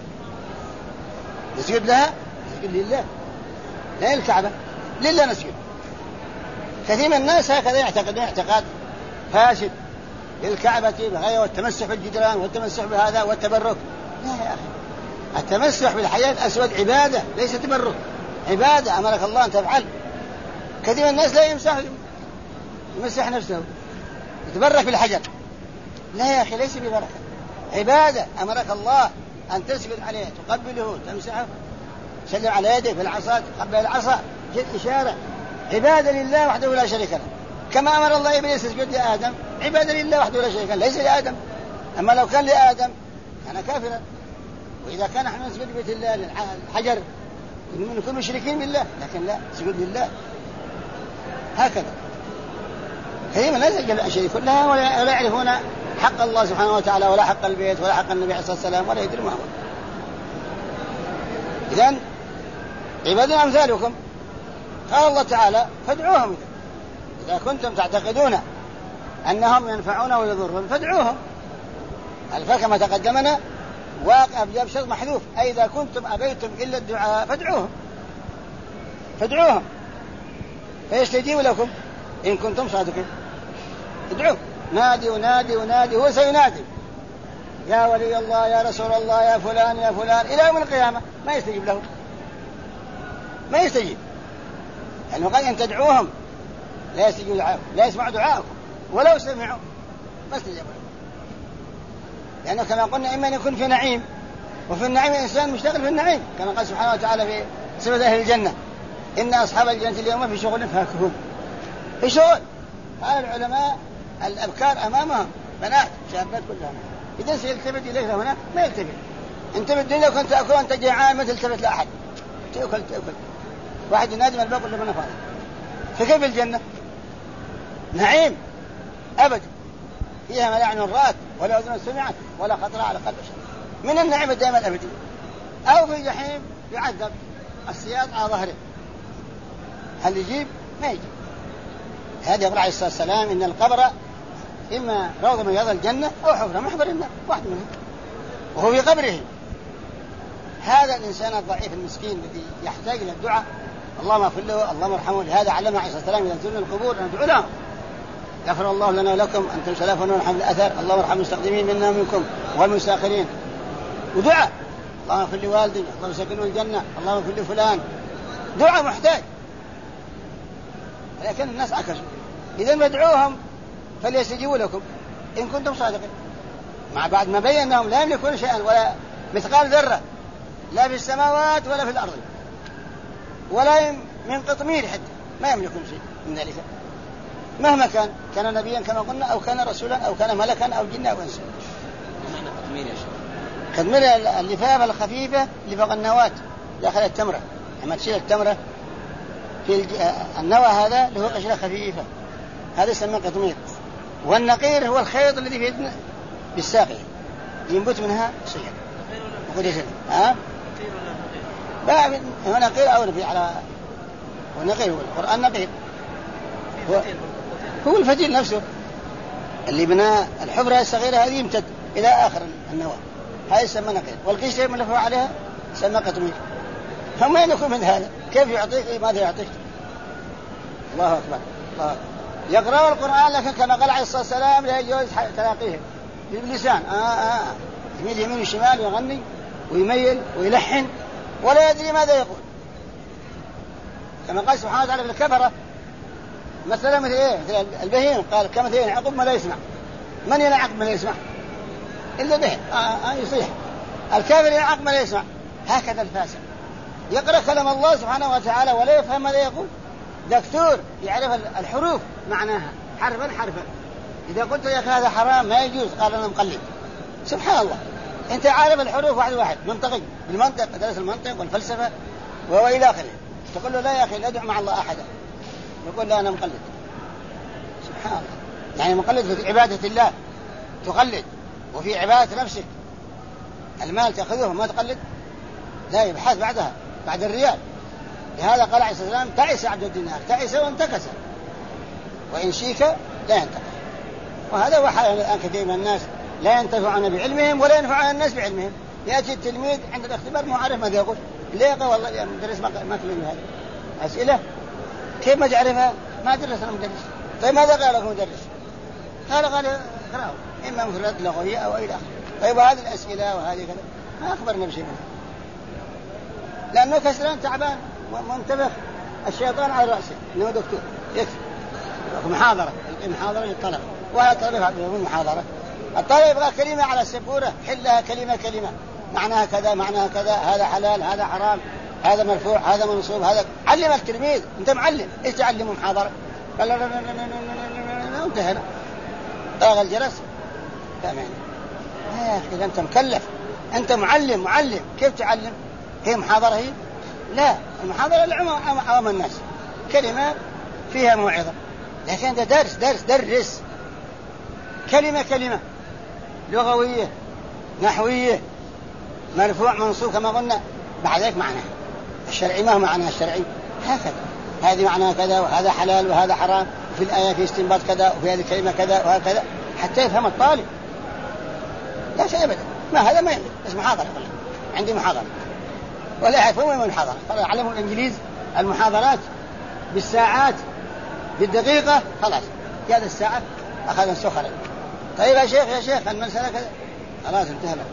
نسجد لها، نسجد لله، لا الكعبة، لله نسجد. كثير من الناس هكذا يعتقدون اعتقاد فاسد للكعبة بغير والتمسح بالجدران والتمسح بهذا والتبرك. لا يا أخي، التمسح بالحجر الأسود عبادة ليس تبرك، عبادة أمرك الله أن تفعل. كثير من الناس لا يمسح نفسه، يتبرك بالحجر. لا يا أخي، ليس ببركة، عبادة أمرك الله أن تسجد عليه، تقبله، تمسحه، تسلم على يده بالعصا، تقبل العصا، جد إشارة، عبادة لله وحده لا شريك له. كما أمر الله إبليس يسجد لآدم، عبادة لله وحده لا شريك له، ليس لآدم. أما لو كان لآدم كان كافرا. وإذا كان نحن نسجد بيت الله للحجر نكون مشركين بالله، لكن لا، سجود لله هكذا. كثير من الناس يجعل الأشياء كلها ولا يعرفون حق الله سبحانه وتعالى، ولا حق البيت، ولا حق النبي عليه الصلاة والسلام، ولا يدري ما هو. إذن عبادنا أمثالكم، قال الله تعالى فادعوهم إذا كنتم تعتقدون أنهم ينفعون ويضرون فادعوهم. الفاء كما تقدمنا واقع بجاب شرط محذوف، أي إذا كنتم أبيتم إلا الدعاء فادعوهم فيستجيب لكم إن كنتم صادقين. ادعوه، نادي ونادي ونادي، هو سينادي يا ولي الله يا رسول الله يا فلان يا فلان إلى يوم القيامة، ما يستجيب له، ما يستجيب. يعني قال أن تدعوهم لا يستجيب دعاءكم، لا يسمع دعاءكم، ولو سمعوا ما استجابوا لكم. لأنه كما قلنا إما أن يكون في نعيم، وفي النعيم الإنسان مشتغل في النعيم، كما قال سبحانه وتعالى في صفة أهل الجنة إن أصحاب الجنة اليوم في شغل فاكهون، في شغل. قال العلماء الأبكار أمامهم بنات شابات كلها، إذا سيلتفت إليك هنا ما يلتفت. أنت بالدنيا كنت تأكل وأنت جيعان ما تلتفت لأحد، تأكل واحد ينادي من الباب ولا من فاضي. فكيف الجنة؟ نعيم أبدا، فيها ملاعن رأت ولا أذن سمعت ولا خطر على قلب بشر، من النعيم الدائم الأبدي. أو في جحيم يعذب السياط على ظهره، هل يجيب؟ ما يجيب. هذا يقول عليه الصلاة والسلام إن القبر إما روضة من رياض الجنة أو حفرة محبر النار، واحد منهم، وهو في قبره. هذا الإنسان الضعيف المسكين الذي يحتاج إلى الدعاء، اللهم اغفر له اللهم ارحمه. لهذا علمنا عليه الصلاة والسلام إذا زرنا القبور أن ندعو لهم غفر الله لنا ولكم أنتم سلفنا ونحن الأثر، اللهم ارحم المستقدمين منا ومنكم والمستأخرين. ودعاء اللهم اغفر لوالدي، اللهم سكنه الجنة، اللهم اغفر لفلان، دعاء محتاج. لكن الناس عكسوا. إذا بدعوهم فليستجيبوا لكم إن كنتم صادقين، مع بعد ما بين أنهم لا يملكون شيئا ولا مثقال ذرة لا في السماوات ولا في الأرض ولا من قطمير حتى، ما يملكون شيء من ذلك مهما كان نبيا كما قلنا أو كان رسولا أو كان ملكا أو جنا أو إنسا. معنى قطمير يا شيخ؟ قطمير اللفافة الخفيفة اللي فوق النواة داخل التمرة، لما تشيل التمرة في النوى هذا اللي هو قشرة خفيفة، هذا يسمى قطمير. والنقير هو الخيط الذي في بالساقية ينبت منها شيء. ها؟ هو نقير أو نفي على ونقير، هو القرآن نقير، هو الفتيل نفسه اللي بناء الحفرة الصغيرة هذه يمتد إلى آخر النواة، هذا يسمى نقير. والقشرة من لفه عليها يسمى قطمير. فما يكون من هذا كيف يعطيك ماذا يعطيك؟ الله أكبر الله أكبر. يقرأ القرآن لكن كما قال عليه الصلاة والسلام لا يجوز تلاقيه باللسان يميل يمين وشمال ويغني ويميل ويلحن ولا يدري ماذا يقول، كما قال سبحانه وتعالى في الكفرة مثلا مثل إيه؟ مثل البهيم قال كمثل يعقب ما لا يسمع. من يعقب ما لا يسمع إلا به يصيح. الكافر يعقب ما لا يسمع. هكذا الفاسق يقرأ كلام الله سبحانه وتعالى ولا يفهم ماذا يقول. دكتور يعرف الحروف معناها حرفا حرفا، إذا قلت يا أخي هذا حرام ما يجوز قال أنا مقلد. سبحان الله، أنت عارف الحروف واحد واحد منطقي بالمنطق، درس المنطق والفلسفة وإلى آخره، تقول له لا يا أخي لا أدعو مع الله أحدا، يقول لا أنا مقلد. سبحان الله، يعني مقلد في عبادة الله تقلد، وفي عبادة نفسك المال تأخذه ما تقلد، لا يبحث بعدها بعد الريال. لهذا قال عليه الصلاة والسلام تعس عبد الدينار، تعس وانتكس، وإن شيك لا ينتفع. وهذا هو حال الآن كثير من الناس لا ينتفعون بعلمهم ولا ينفعون الناس بعلمهم. يأتي التلميذ عند الاختبار مو عارف ماذا يقول، ليه قال والله يا مدرس ما كلمني هذه أسئلة كيف ما تعرفها؟ ما درسنا مدرس. طيب ماذا قال لك مدرس؟ قال اقرأه إما مفردات لغوية أو إلى آخره. طيب وهذه الأسئلة وهذه كذا ما أخبرنا بشيء منها، لأنه كسلان تعبان ومنتبه الشيطان على رأسه إنه دكتور يكفي محاضرة للطلبة، وهذا الطلبة يقول محاضرة. الطالب يبغى كلمة على السبورة حلها كلمة معناها كذا معناها كذا، هذا حلال هذا حرام هذا مرفوع هذا منصوب هذا. علم التلميذ، أنت معلم إيش تعلمه محاضرة؟ قال لا انتهينا طاغ الجرس. فاهمين يا أخي؟ أنت مكلف، أنت معلم كيف تعلم؟ هي محاضرة هي؟ لا، المحاضرة لعوام الناس، كلمة فيها موعظة، لكن أنت درس كلمة لغوية نحوية مرفوع منصوب كما قلنا، بعد ذلك معناه الشرعي. ما هو معناه الشرعي؟ هكذا، هذه معناها كذا وهذا حلال وهذا حرام، وفي الآية في استنباط كذا وفي هذه الكلمة كذا وهكذا، حتى يفهم الطالب. لا شيء أبدا، ما هذا ما يمكن. بس محاضرة والله عندي محاضرة ولا يعرفون من المحاضرة. علموا الإنجليز المحاضرات بالساعات بالدقيقة، خلاص جاء الساعة أخذ السخرة. طيب يا شيخ المسألة كذا، خلاص انتهى الوقت.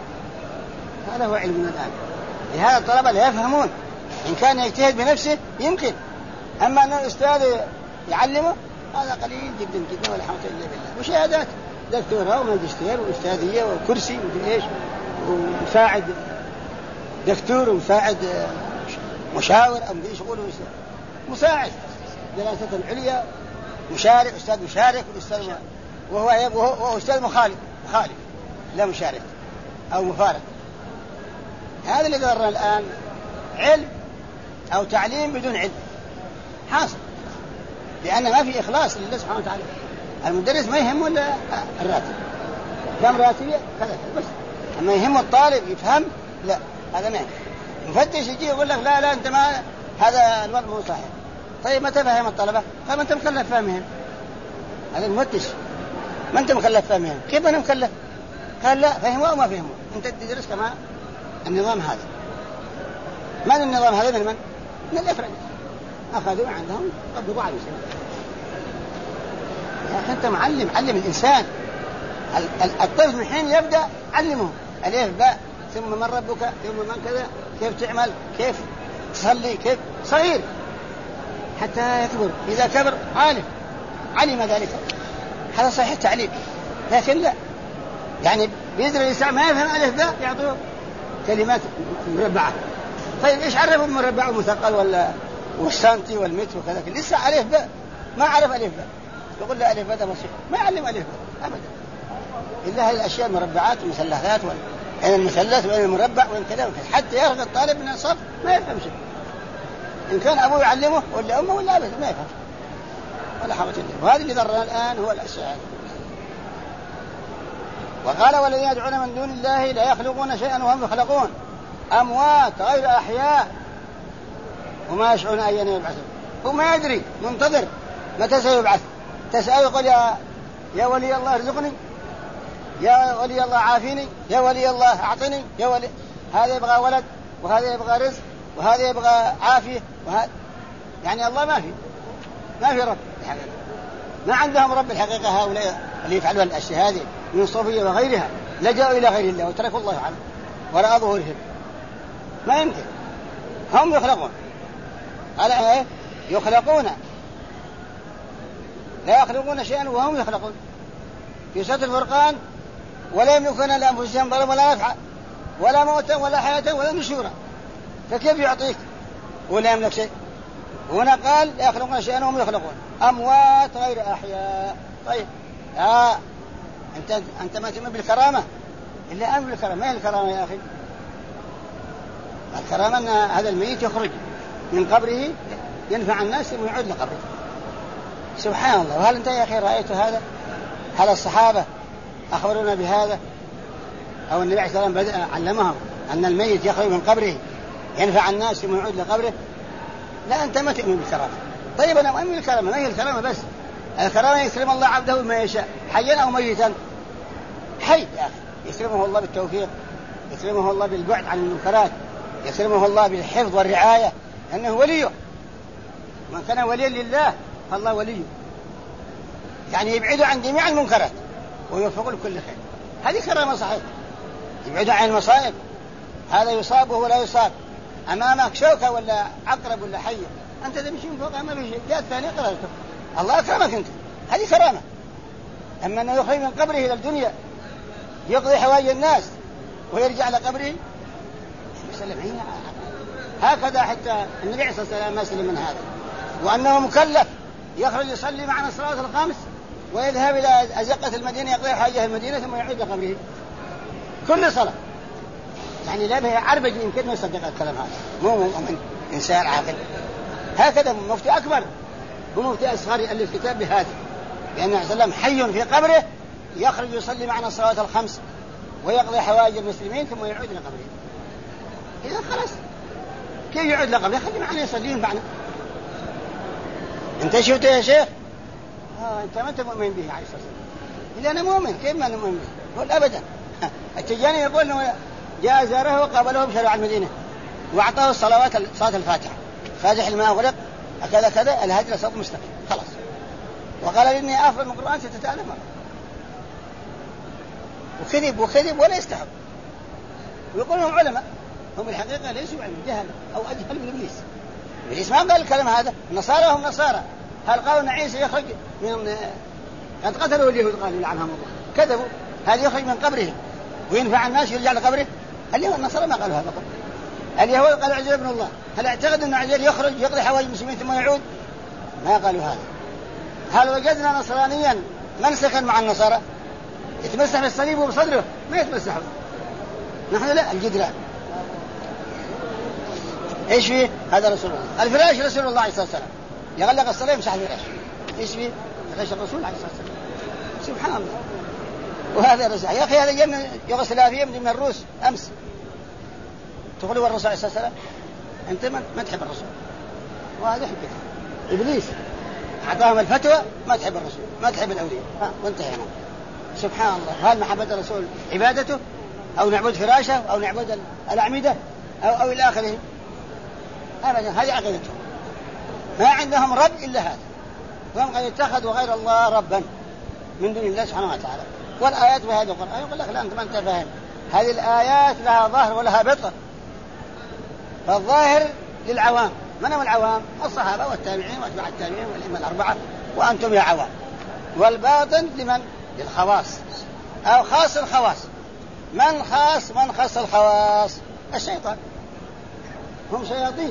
هذا هو علمنا الآن. لهذا الطلبة لا يفهمون. إن كان يجتهد بنفسه يمكن، أما أن الأستاذ يعلمه هذا قليل جدا ولا حول إلا بالله. وشهادات دكتوراه وماجستير وأستاذية وكرسي وإيش ومساعد دكتور ومساعد مشاور أو مدري شغله مساعد دراسة العليا مشارك، أستاذ مشارك وأستاذ وهو أستاذ مخالف لا مشارك أو مفارق. هذا اللي ظهرنا الآن، علم أو تعليم بدون علم حاصل، لأن ما في إخلاص لله سبحانه وتعالى. المدرس ما يهم ولا الراتب كم راتبية كذا بس، أما يهم الطالب يفهم، لا هذا ما يهم. مفتش يجي يقول لك لا أنت ما هذا الوضع مو صحيح. طيب متى فهم الطلبة؟ قال ما أنت مكلف فهمهم. هذا المفتش ما أنت مكلف فهمهم، كيف أنا مكلف؟ قال لا فهموا أو ما فهموا، أنت تدرس كما النظام هذا. من النظام هذا؟ من الأفراد أخذوا عندهم طبقوا على المسلمين. يا أخي أنت معلم، علم الإنسان. الطفل من حين يبدأ علمه ألف باء ثم من ربك ثم من كذا، كيف تعمل كيف تصلي كيف، صغير حتى يكبر. إذا كبر علم ذلك، هذا صحيح التعليم. لكن لا، يعني بيدرس الإنسان ما يفهم ألف باء يعطوه كلمات مربعة. طيب إيش عرفوا المربع والمثقل والسنتي والمتر وكذا؟ لسه ألف باء ما عرف ألف باء، يقول له ألف باء ده بسيط، ما يعلم ألف باء أبدا. إلا هذه الأشياء المربعات والمثلثات وين المثلث وين المربع وين كذا، حتى يرغب الطالب من الصف ما يفهم شيء. إن كان أبوه يعلمه ولا أمه ولا أبدا ما يفهم ولا حاجة. وهذا اللي ضرنا الآن هو الأشياء. وقال والذين يدعون من دون الله لا يخلقون شيئا وهم يخلقون، أموات غير أحياء وما يشعرون أيان يبعثون. وما يدري منتظر متى سيبعث. تسأل يقول يا ولي الله ارزقني، يا ولي الله عافيني، يا ولي الله أعطني، يا ولي. هذا يبغى ولد وهذا يبغى رزق وهذا يبغى عافية وهذا، يعني الله ما في رب الحقيقة. ما عندهم رب الحقيقة. هؤلاء اللي يفعلون الأشياء هذه من الصوفية وغيرها لجأوا إلى غير الله وتركوا الله عنه وراء ظهورهم. ما يمكن. هم يخلقون على إيه؟ يخلقون لا يخلقون شيئا وهم يخلقون. في سورة الفرقان ولا يملكون لأنفسهم ضرا ولا نفعا ولا موتا ولا حياة ولا نشورا، فكيف يعطيك ولا يملك شيء؟ هنا قال لا يخلقون شيئا وهم يخلقون، أموات غير أحياء. طيب أنت ما تؤمن بالكرامة إلا أمن بالكرامة. ما هي الكرامة يا أخي؟ الكرامة أن هذا الميت يخرج من قبره ينفع الناس ثم يعود لقبره. سبحان الله. وهل أنت يا أخي رأيت هذا؟ هل الصحابة أخبرونا بهذا؟ أو النبي عليه الصلاة والسلام علمهم أن الميت يخرج من قبره ينفع الناس ثم يعود لقبره؟ لا، أنت ما تؤمن بالكرامة. طيب أنا أؤمن بالكرامة، ما هي الكرامة بس؟ الكرامة يكرم الله عبده بما يشاء، حيا أو ميتا. حي يا أخي يكرمه الله بالتوفيق، يكرمه الله بالبعد عن المنكرات، يكرمه الله بالحفظ والرعاية، لأنه وليه. من كان وليا لله فالله وليه، يعني يبعد عن جميع المنكرات ويوفق لكل خير. هذه كرامة صحيح. يبعد عن المصائب، هذا يصاب ولا يصاب، أمامك شوكة ولا عقرب ولا حية، أنت تمشي من فوقها ما في شيء، جاء الثاني قررته، الله أكرمك أنت، هذه كرامة. أما أنه يخرج من قبره إلى الدنيا يقضي حوائج الناس ويرجع لقبره يسلم. هكذا حتى النبي عليه الصلاة والسلام ما سلم من هذا، وأنه مكلف يخرج يصلي معنا الصلاة الخامس ويذهب إلى أزقة المدينة يقضي حاجة المدينة ثم يعود لقبره كل صلاة. يعني لا به عربج يمكن ما يصدق الكلام هذا، مو مؤمن إنسان عاقل. هكذا مفتي أكبر ومفتي أصغر يألف كتاب بهذا، لأن عليه السلام حي في قبره يخرج يصلي معنا الصلاة الخمس ويقضي حوائج المسلمين ثم يعود لقبره. إذا خلاص كيف يعود لقبره؟ خلي معنا يصلين معنا. أنت شفته يا شيخ؟ أنت ما أنت مؤمن به عليه الصلاة والسلام. إذا أنا مؤمن كيف ما أنا مؤمن به؟ قل أبدا. التجاني يقول إنه جاء زاره وقابله بشارع المدينة وأعطاه صلاة الفاتحة، فاتح الماء غلق كذا كذا الهجر صوت مستقيم خلاص، وقال إني أفضل من القرآن 6000 مرة. وكذب ولا يستحق. ويقول لهم علماء، هم الحقيقة ليسوا علم، جهل أو أجهل من إبليس. إبليس ما قال الكلام هذا. النصارى هم نصارى، هل قالوا أن عيسى يخرج من قد قتلوا اليهود قالوا لعنهم الله، كذبوا. هذا يخرج من قبره وينفع الناس يرجع لقبره؟ اليهود النصارى ما قالوا هذا. اليهود قالوا عزير ابن الله، هل اعتقد أن عزير يخرج يقضي حوائج المسلمين ثم يعود؟ ما قالوا هذا. هل وجدنا نصرانيا منسخا مع النصارى يتمسح بالصليب وبصدره؟ ما يتمسحوا. نحن لا، الجدران. ايش فيه؟ هذا رسول الله. الفراش رسول الله عليه الصلاة والسلام يغلق الصلاة يمسح الفراش. ايش فيه؟ فراش الرسول عليه الصلاة والسلام. سبحان الله. وهذا الرسول يا أخي، هذا يوغوسلافيا من الروس أمس تقول هو الرسول عليه الصلاة والسلام. أنت ما تحب الرسول، وهذا حبك. إبليس أعطاهم الفتوى ما تحب الرسول، ما تحب الأولياء، وانتهينا. سبحان الله. هل محبة الرسول عبادته أو نعبد فراشه أو نعبد الأعمدة أو إلى آخره؟ أبدا، هذه عقيدتهم. ما عندهم رب إلا هذا، وهم قد اتخذوا غير الله ربا من دون الله سبحانه وتعالى. والآيات بهذا القرآن يقول لك لا، أنت ما أنت فاهم. هذه الآيات لها ظاهر ولها بطن. فالظاهر للعوام. من هم العوام؟ الصحابة والتابعين واتباع التابعين والأئمة الأربعة وأنتم يا عوام. والباطن لمن؟ للخواص أو خاص الخواص. من خاص الخواص؟ الشيطان. هم شياطين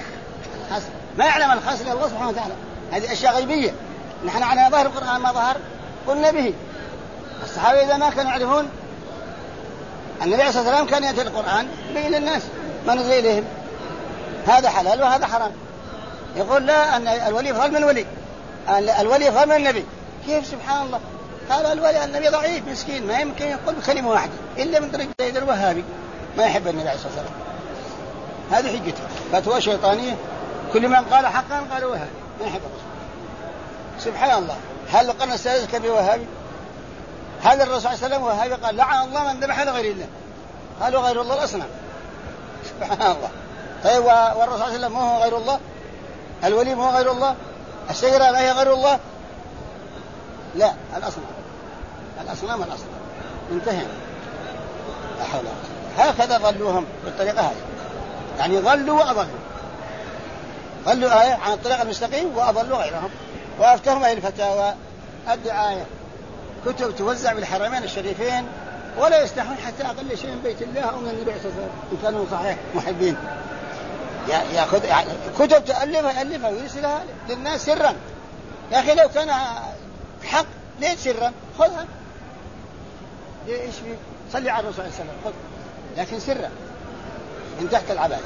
ما يعلم الخاص إلا الله سبحانه وتعالى. هذه أشياء غيبية نحن على ظاهر القرآن ما ظهر قلنا به. الصحابة إذا ما كانوا يعرفون النبي عليه الصلاة والسلام كان يأتي القرآن بين الناس ما نزل إليهم، هذا حلال وهذا حرام. يقول لا، أن الولي أفضل من الولي، الولي أفضل من النبي. كيف؟ سبحان الله. قال الولي النبي ضعيف مسكين ما يمكن يقول بكلمة واحدة إلا من طريق زيد الوهابي ما يحب النبي عليه الصلاة والسلام. هذه حجته، فتوى شيطانية. كل من قال حقا قال وهابي ما يحب الرسول. سبحان الله. هل القرن السادس كان وهابي؟ هل الرسول صلى الله عليه وسلم وهابي؟ قال لعن الله من ذبح لغير الله. قالوا غير الله الأصنام. سبحان الله. طيب والرسول صلى الله عليه وسلم ما هو غير الله؟ الولي ما هو غير الله؟ الشجرة لا هي غير الله؟ لا، الأصنام انتهى. لا حول ولا قوة. هكذا ضلوهم بالطريقة هذه، يعني ضلوا وأضلوا، ضلوا آية عن الطريق المستقيم وأضلوا غيرهم. وأفتهم أي الفتاوى الدعاية، كتب توزع بالحرمين الشريفين ولا يستحون حتى أقل شيء من بيت الله أو من النبي صلى الله عليه وسلم إن كانوا صحيح محبين. يأخذ يعني كتب يألفها ويرسلها للناس سرا. يا أخي لو كان حق ليش سرا؟ خذها. إيش فيه؟ صلي على الرسول صلى الله عليه وسلم، خذ، لكن سرا من تحت العباية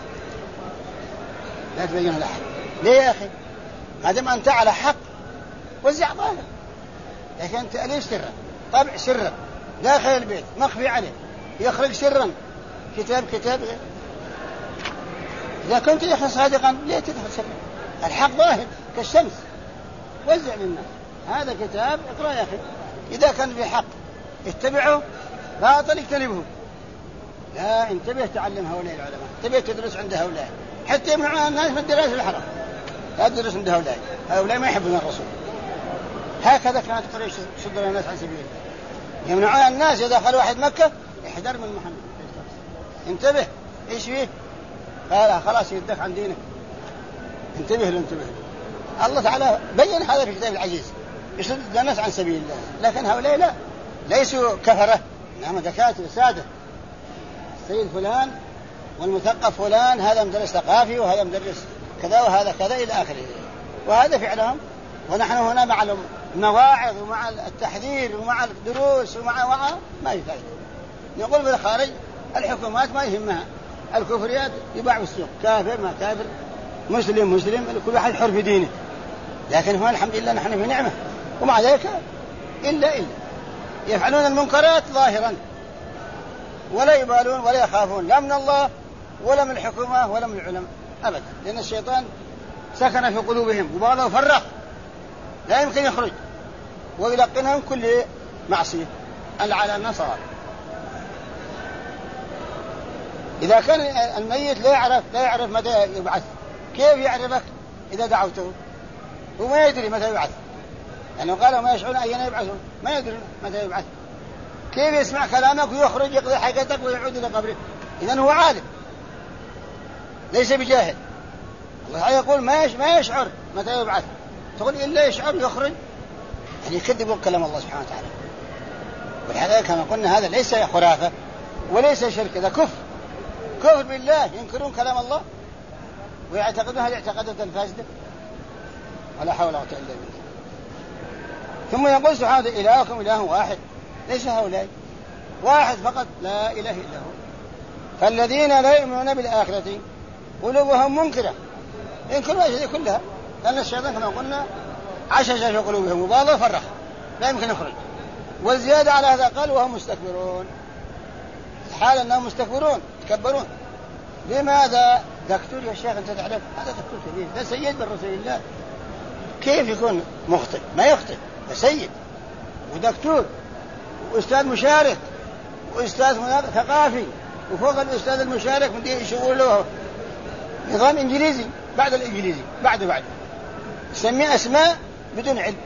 لا تبين لأحد. ليه يا أخي؟ ما دام أنت على حق وزع ظاهر، لكن أنت ليش سرا؟ طبع سرا داخل البيت مخفي عليه، يخرج سرا كتاب إذا كنت يا أخي صادقا ليه تدخل سبيل الحق ظاهر كالشمس، وزع للناس. هذا كتاب اقرأ يا أخي، إذا كان في حق اتبعه، باطل اجتنبه. لا، انتبه تعلم هؤلاء العلماء، انتبه تدرس عند هؤلاء، حتى يمنعون الناس من الدراسة الحرام، لا تدرس عند هؤلاء. هؤلاء ما يحبون الرسول. هكذا كانت قريش تصدر الناس عن سبيل الله، يمنعون الناس إذا دخل واحد مكة احذر من محمد، انتبه ايش فيه، قال خلاص يدك عن دينك، انتبه له. الله تعالى بين هذا في كتاب العزيز، يصد الناس عن سبيل الله. لكن هؤلاء لا، ليسوا كفرة، إنهم دكاترة سادة، السيد فلان والمثقف فلان، هذا مدرس ثقافي وهذا مدرس كذا وهذا كذا إلى آخره، وهذا فعلهم. ونحن هنا مع المواعظ ومع التحذير ومع الدروس ومع ما يفعل. نقول في الخارج الحكومات ما يهمها، الكفريات يباع بالسوق، كافر ما كافر، مسلم كل واحد حر في دينه. لكن هنا الحمد لله نحن في نعمة، ومع ذلك إلا يفعلون المنكرات ظاهرا، ولا يبالون ولا يخافون لا من الله ولا من الحكومة ولا من العلماء أبدا، لأن الشيطان سكن في قلوبهم وبعضهم فرق، لا يمكن يخرج، ويلقنهم كل معصية على النصارى. إذا كان الميت لا يعرف متى يبعث، كيف يعرفك إذا دعوته؟ هو ما يدري متى يبعث، لأنه قالوا ما يشعرون أين يبعثون، ما يدري متى يبعث. كيف يسمع كلامك ويخرج يقضي حاجتك ويعود إلى قبره؟ إذن هو عالم ليس بجاهل. الله يقول ما يشعر متى يبعث، تقول إلا يشعر يخرج، يعني يكذبون كلام الله سبحانه وتعالى. ولهذا كما قلنا هذا ليس خرافة وليس شرك، هذا كفر بالله، ينكرون كلام الله ويعتقدون هذه اعتقادات الفاسدة، ولا حول ولا قوة إلا بالله. ثم يقول سبحانه إلهكم إله واحد، ليس هؤلاء، واحد فقط لا إله إلا هو. فالذين لا يؤمنون بالآخرة قلوبهم منكرة، ينكرون هذه كلها، لأن الشيطان كما قلنا عشش في قلوبهم وبالغ فرخ، لا يمكن يخرج. والزيادة على هذا قال وهم مستكبرون، الحال أنهم مستكبرون يتكبرون. لماذا؟ دكتور يا شيخ أنت تعرف هذا دكتور كبير، ده سيد من رسول الله، كيف يكون مخطئ؟ ما يخطئ، ده سيد ودكتور وأستاذ مشارك وأستاذ ثقافي، وفوق الأستاذ المشارك من يشغل له نظام إنجليزي بعد الإنجليزي بعد يسميه أسماء بدون علم.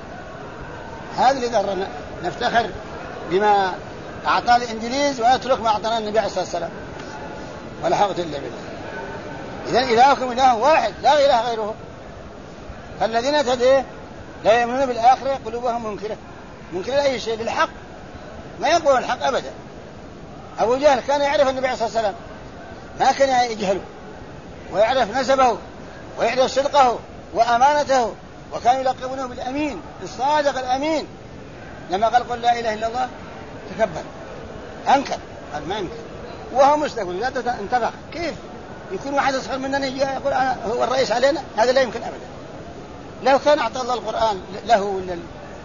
هذا اللي ذرنا نفتخر بما أعطى الإنجليز ويترك ما أعطانا النبي عليه الصلاة والسلام، ولا حول إلا بالله. إذن إلهكم إله واحد لا إله غيره. فالذين تدعي لا يؤمنون بالآخرة قلوبهم منكرة أي شيء بالحق، ما يقول الحق أبدا. أبو جهل كان يعرف النبي عليه الصلاة والسلام، ما كان يجهله، ويعرف نسبه ويعرف صدقه وأمانته، وكان يلقبونه بالأمين الصادق الأمين. لما قال لا إله إلا الله تكبر أنكر، قال ما يمكن، وهو مستقبل لا انتفق. كيف يكون واحد أصغر مننا يقول أنا هو الرئيس علينا؟ هذا لا يمكن أبدا. لو كان أعطى الله القرآن له ولا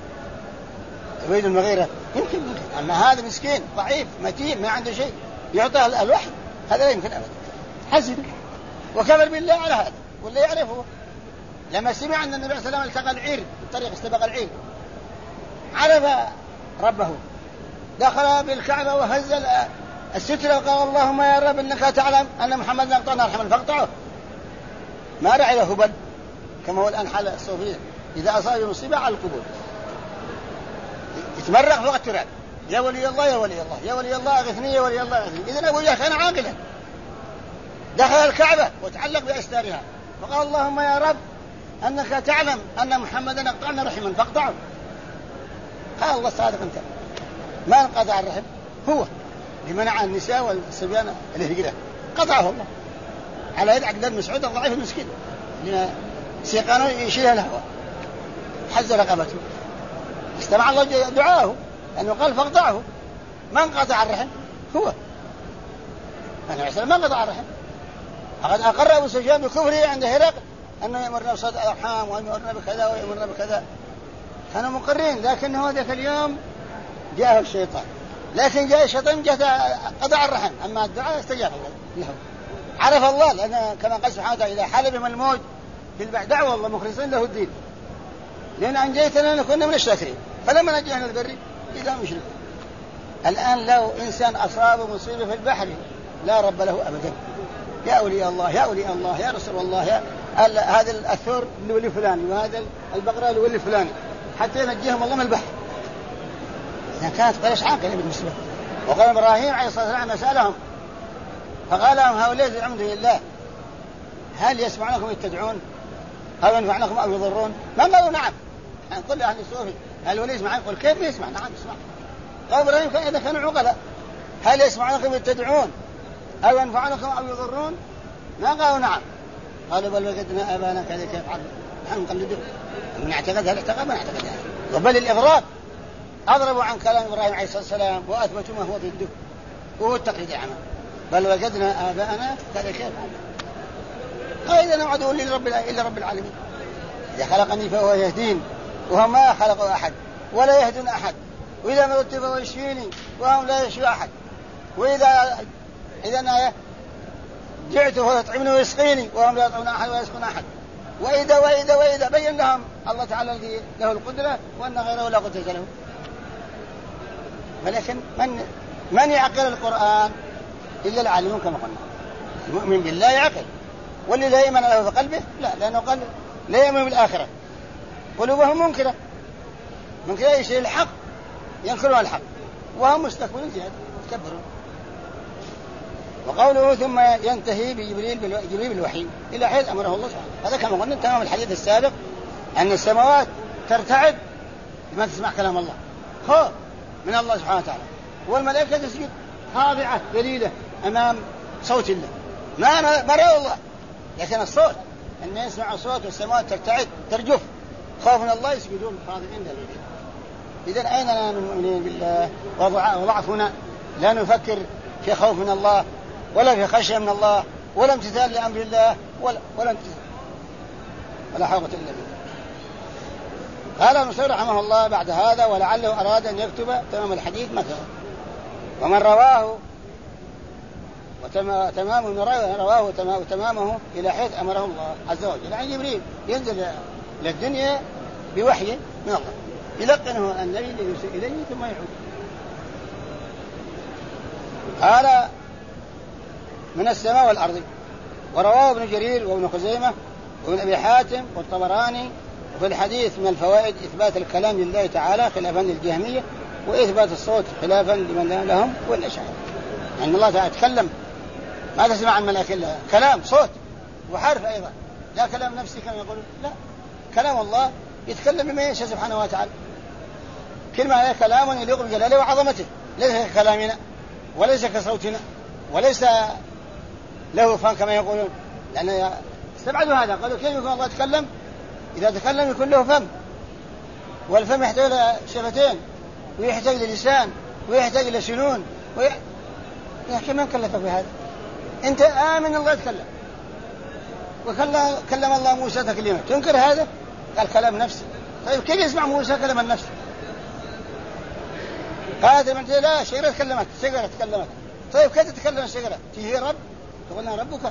الوليد المغيرة يمكن، أما هذا مسكين ضعيف متين ما عنده شيء يعطى الوحي، هذا لا يمكن أبدا. حسب وكبر بالله على هذا، ولا يعرفه. لما سمع أن النبي صلى الله عليه وسلم التقى العير بالطريق، استبق العير، عرف ربه، دخل بالكعبة وهز السترة وقال اللهم يا رب إنك تعلم أن محمد أعطانا الحمل فاقطعه. ما رعي له هبل كما هو الآن حال الصوفية، إذا أصاب مصيبة على القبور يتمرق فوق التراب، يا ولي الله يا ولي الله يا ولي الله أغثني يا ولي الله أغثني. إذن أبو جهل كان عاقلا، دخل الكعبة وتعلق بأستارها وقال اللهم يا رب أنك تعلم أن محمدا أقطعنا رحما فاقطعه. قال الله صادق أنت، ما انقطع الرحم، هو لمنع النساء والصبيان الهجرة قطعه الله على يد عبد الله مسعود الضعيف المسكين، سيقانه يشيلها الهواء، حز رقبته، استمع الله دعاه أنه قال فاقطعه. ما انقطع الرحم، هو ما انقطع الرحم. فقد أقر أبو سفيان بكفره عند هرقل أنه يأمرنا بصلاة الأرحام وأن يأمرنا بكذا ويأمرنا بكذا، كانوا مقرين. لكنه ذاك اليوم جاءه الشيطان، لكن جاء الشيطان قطع الرحم، أما الدعاء استجاب الله له. عرف الله، لأن كما قال سبحانه وتعالى إذا حل بهم الموج في البحر دعوا الله مخلصين له الدين لأن أنجيتنا لنكون من الشاكرين، فلما نجينا البر إذا مشرك. الآن لو إنسان أصاب مصيبة في البحر لا رب له أبدا، يا أولياء الله يا أولياء الله يا رسول الله يا هذا الثور لولي فلان وهذا البقرة لولي فلان حتى ينجيهم الله من البحر. إذا كانت قريش عاقلة بالنسبة. وقال إبراهيم عليه الصلاة والسلام سألهم فقال لهم هؤلاء زعمتم لله هل يسمعونكم يتدعون أو ينفعنكم أو يضرون؟ ما قالوا نعم. يعني كل أهل الصوفي الولي يسمع يقول كيف يسمع؟ نعم يسمع. قال إبراهيم إذا كانوا عقلاء هل يسمعونكم يتدعون أو ينفعنكم أو يضرون؟ ما قالوا نعم. قالوا بل وجدنا آبانا كذلك يفعلون نحن نقلدهم من اعتقد هل اعتقد من اعتقد هذا. وبل الإضراب أضربوا عن كلام إبراهيم عليه الصلاة والسلام وأثبتوا ما هو ضده وهو التقليد الأعمى. بل وجدنا آباءنا كذلك يفعلون. إذا نعدوا إلا رب العالمين. إذا خلقني فهو يهدين وهم ما خلقوا أحد ولا يهدون أحد، وإذا مرضت فهو يشفيني وهم لا يشفي أحد، وإذا أنا جعت فهو يطعمني ويسقيني وهم لا يطعمون أحد ولا يسقون أحد. وإذا بين لهم الله تعالى الذي له القدرة وأن غيره لا قدرة له. ولكن من يعقل القرآن إلا العالمون كما قلنا. المؤمن بالله يعقل، واللي لا يؤمن له في قلبه لا، لأنه قال لا يؤمن بالآخرة، قلوبهم منكرة أي شيء الحق ينكرون الحق وهم مستكبرون زيادة متكبرون. وقوله ثم ينتهي بجبريل بالوحي إلى حيث أمره الله سبحانه. هذا كما قلنا تمام الحديث السابق أن السماوات ترتعد لما تسمع كلام الله خوف من الله سبحانه وتعالى، والملائكة تسجد خاضعة ذليلة أمام صوت الله ما رأى الله، لكن الصوت أن يسمع صوت والسماوات ترتعد ترجف خوف من الله يسجدون خاضعين ذليلين. إذن أين من المؤمنين بالله وضعفنا لا نفكر في خوف من الله ولا في خشية من الله ولا امتثال لأمر الله ولا حول إلا بالله. قال المصنف رحمه الله بعد هذا ولعله أراد أن يكتب تمام الحديث مثلا ومن رواه وتمامه إلى حيث أمره الله عز وجل. يعني جبريل ينزل للدنيا بوحي من الله يلقنه النبي ليرسل إليه ثم يعود. قال من السماء والأرض. ورواه ابن جرير وابن خزيمة وابن أبي حاتم والطبراني. وفي الحديث من الفوائد إثبات الكلام لله تعالى خلافا للجهمية، وإثبات الصوت خلافا لمن لهم والأشاعرة. يعني الله تعالى يتكلم ما تسمع عن ملائكة إلا كلام صوت وحرف أيضا، لا كلام نفسي كما يقولون، لا كلام الله يتكلم بما يشاء سبحانه وتعالى. كلمة هي كلام يليق بجلاله وعظمته، ليس ككلامنا وليس كصوتنا وليس له فان كما يقولون، لأن استبعدوا هذا قالوا كيف يكون الله يتكلم؟ إذا تكلم يكون له فم، والفم يحتاج إلى شفتين ويحتاج إلى لسان ويحتاج إلى سنون لكن من كلفك بهذا؟ أنت آمن الله يتكلم، وكلم الله موسى تكليما، تنكر هذا؟ قال كلام نفسي. طيب كيف يسمع موسى كلام النفس؟ قالت من لا شجرة تكلمت، شجرة تكلمت. طيب كيف تتكلم الشجرة؟ هي رب تقولنا ربك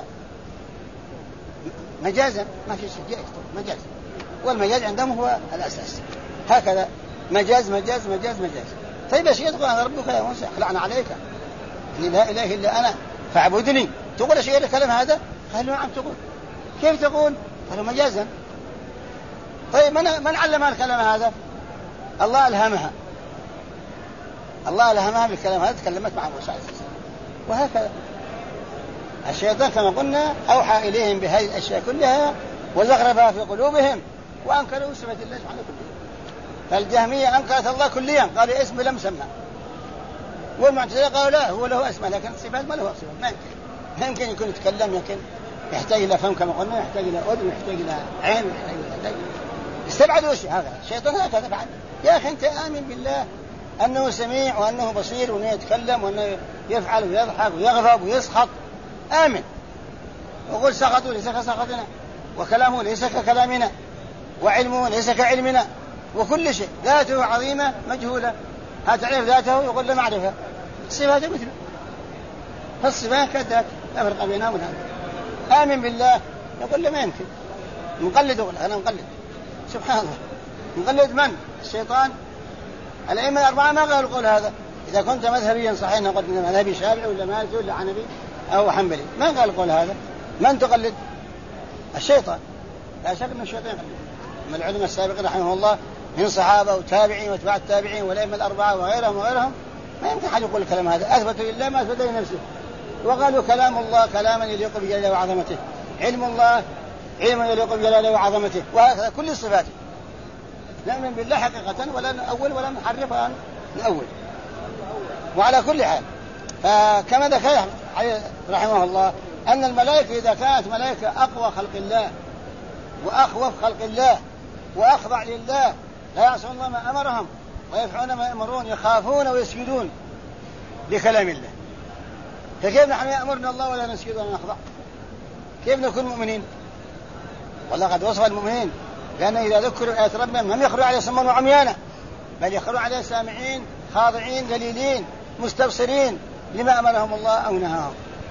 مجازا، ما في شيء مجاز، والمجاز عندهم هو الأساس. هكذا مجاز مجاز مجاز مجاز. طيب شيء تقول أنا ربك يا موسى خلعنا عليك لا إله إلا أنا فاعبدني، تقول شيء الكلام هذا؟ قالوا نعم تقول. كيف تقول؟ قالوا مجازا. طيب من علمها الكلام هذا؟ الله ألهمها، الله ألهمها بالكلام هذا، تكلمت مع موسى عليه السلام. وهكذا الشيطان كما قلنا أوحى إليهم بهذه الأشياء كلها وزخرفها في قلوبهم وأنكروا صفة الله سبحانه كلها. فالجهمية أنكرت الله كليا، قالوا اسم لم سمى، والمعتزلة قالوا لا هو له اسم لكن الصفات ما له صفات. ما يمكن يكون يتكلم، يمكن يحتاج إلى فم كما قلنا، يحتاج إلى أذن، يحتاج إلى عين، يحتاج استبعدوا شيء. هذا الشيطان هكذا فعل. يا أخي أنت آمن بالله أنه سميع وأنه بصير وأنه يتكلم وأنه يفعل ويضحك ويغضب ويسخط، آمن وقل سخطوا ليس كسخطنا، وكلامه ليس ككلامنا، وعلمه ليس كعلمنا، وكل شيء ذاته عظيمة مجهولة. هتعرف ذاته يقول لا معرفة، الصفات مثله، فالصفات كذلك لا فرق بينها وبين هذا. آمن بالله، يقول له ما يمكن، مقلد. أقول أنا مقلد، سبحان الله، مقلد من؟ الشيطان. الأئمة الأربعة ما قالوا القول هذا. إذا كنت مذهبيا صحيح نقول مذهبي شافعي ولا مالكي ولا حنفي أو حنبلي، ما قال القول هذا. من تقلد؟ الشيطان، لا شك أن الشيطان يقلد. أما العلماء السابقين رحمه الله من صحابة وتابعين واتباع التابعين والأئمة الأربعة وغيرهم ما يمكن حد يقول الكلام هذا. أثبتوا لله ما أثبت لنفسه، وقالوا كلام الله كلاما يليق بجلاله وعظمته، علم الله علم يليق بجلاله وعظمته، وهكذا كل الصفات. نؤمن بالله حقيقة ولا نؤول ولا نحرفها عن نؤول. وعلى كل حال، فكما ذكر رحمه الله أن الملائكة إذا كانت ملائكة أقوى خلق الله وأخوف خلق الله وأخضع لله، لا يعصون الله ما أمرهم ويفعلون ما يأمرون، يخافون ويسجدون لكلام الله. فكيف نحن يأمرنا الله ولا نسجد ولا نخضع؟ كيف نكون مؤمنين؟ والله قد وصف المؤمنين لأن إذا ذكروا آيات ربهم لم يخروا عليه صما وعميانا، بل يخروا عليه سامعين خاضعين ذليلين مستبصرين لما أمرهم الله أو نهاهم.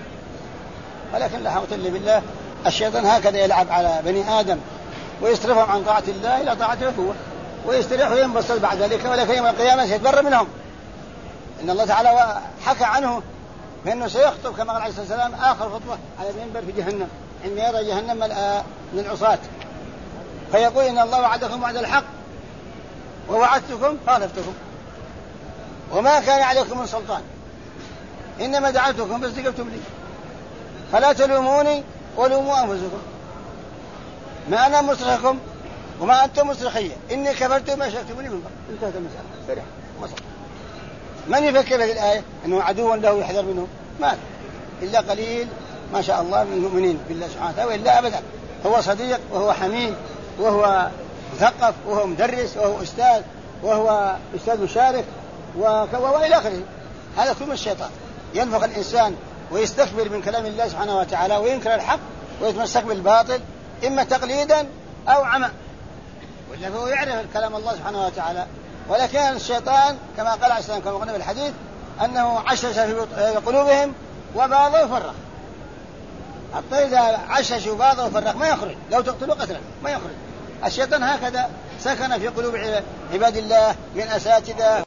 ولكن لا حول إلا بالله، الشيطان هكذا يلعب على بني آدم ويصرفهم عن طاعة الله إلى طاعته هو، ويستريح وينبسط بعد ذلك، ولكن يوم القيامة سيتبرأ منهم. إن الله تعالى حكى عنه بأنه سيخطب كما قال عليه الصلاة والسلام آخر خطبة على المنبر في جهنم عندما يرى جهنم من العصاة، فيقول إن الله وعدكم وعد الحق ووعدتكم فخلفتكم وما كان عليكم من سلطان، إنما دعوتكم فاستجبتم لي فلا تلوموني ولوموا أنفسكم، ما أنا مصرخكم وما أنتم مصرخية، إني كفرت ما شركتموني من قبل. انتهت المسألة، فرح مصر. من يفكر هذه الآية أنه عدو له يحذر منه؟ ما إلا قليل ما شاء الله من المؤمنين بالله سبحانه وتعالى، وإلا أبدا. هو صديق وهو حميم وهو مثقف وهو مدرس وهو أستاذ وهو أستاذ مشارك وإلى آخره. هذا كل من الشيطان، ينفق الإنسان ويستكبر من كلام الله سبحانه وتعالى وينكر الحق ويتمسك بالباطل، إما تقليدا أو عمى، ولا هو يعرف كلام الله سبحانه وتعالى. ولكن الشيطان كما قال عليه السلام كما قلنا في الحديث أنه عشش في قلوبهم وبعض وفرق. حتى إذا عشش وبعض وفرق ما يخرج، لو تقتلوا قتلا ما يخرج. الشيطان هكذا سكن في قلوب عباد الله من أساتذة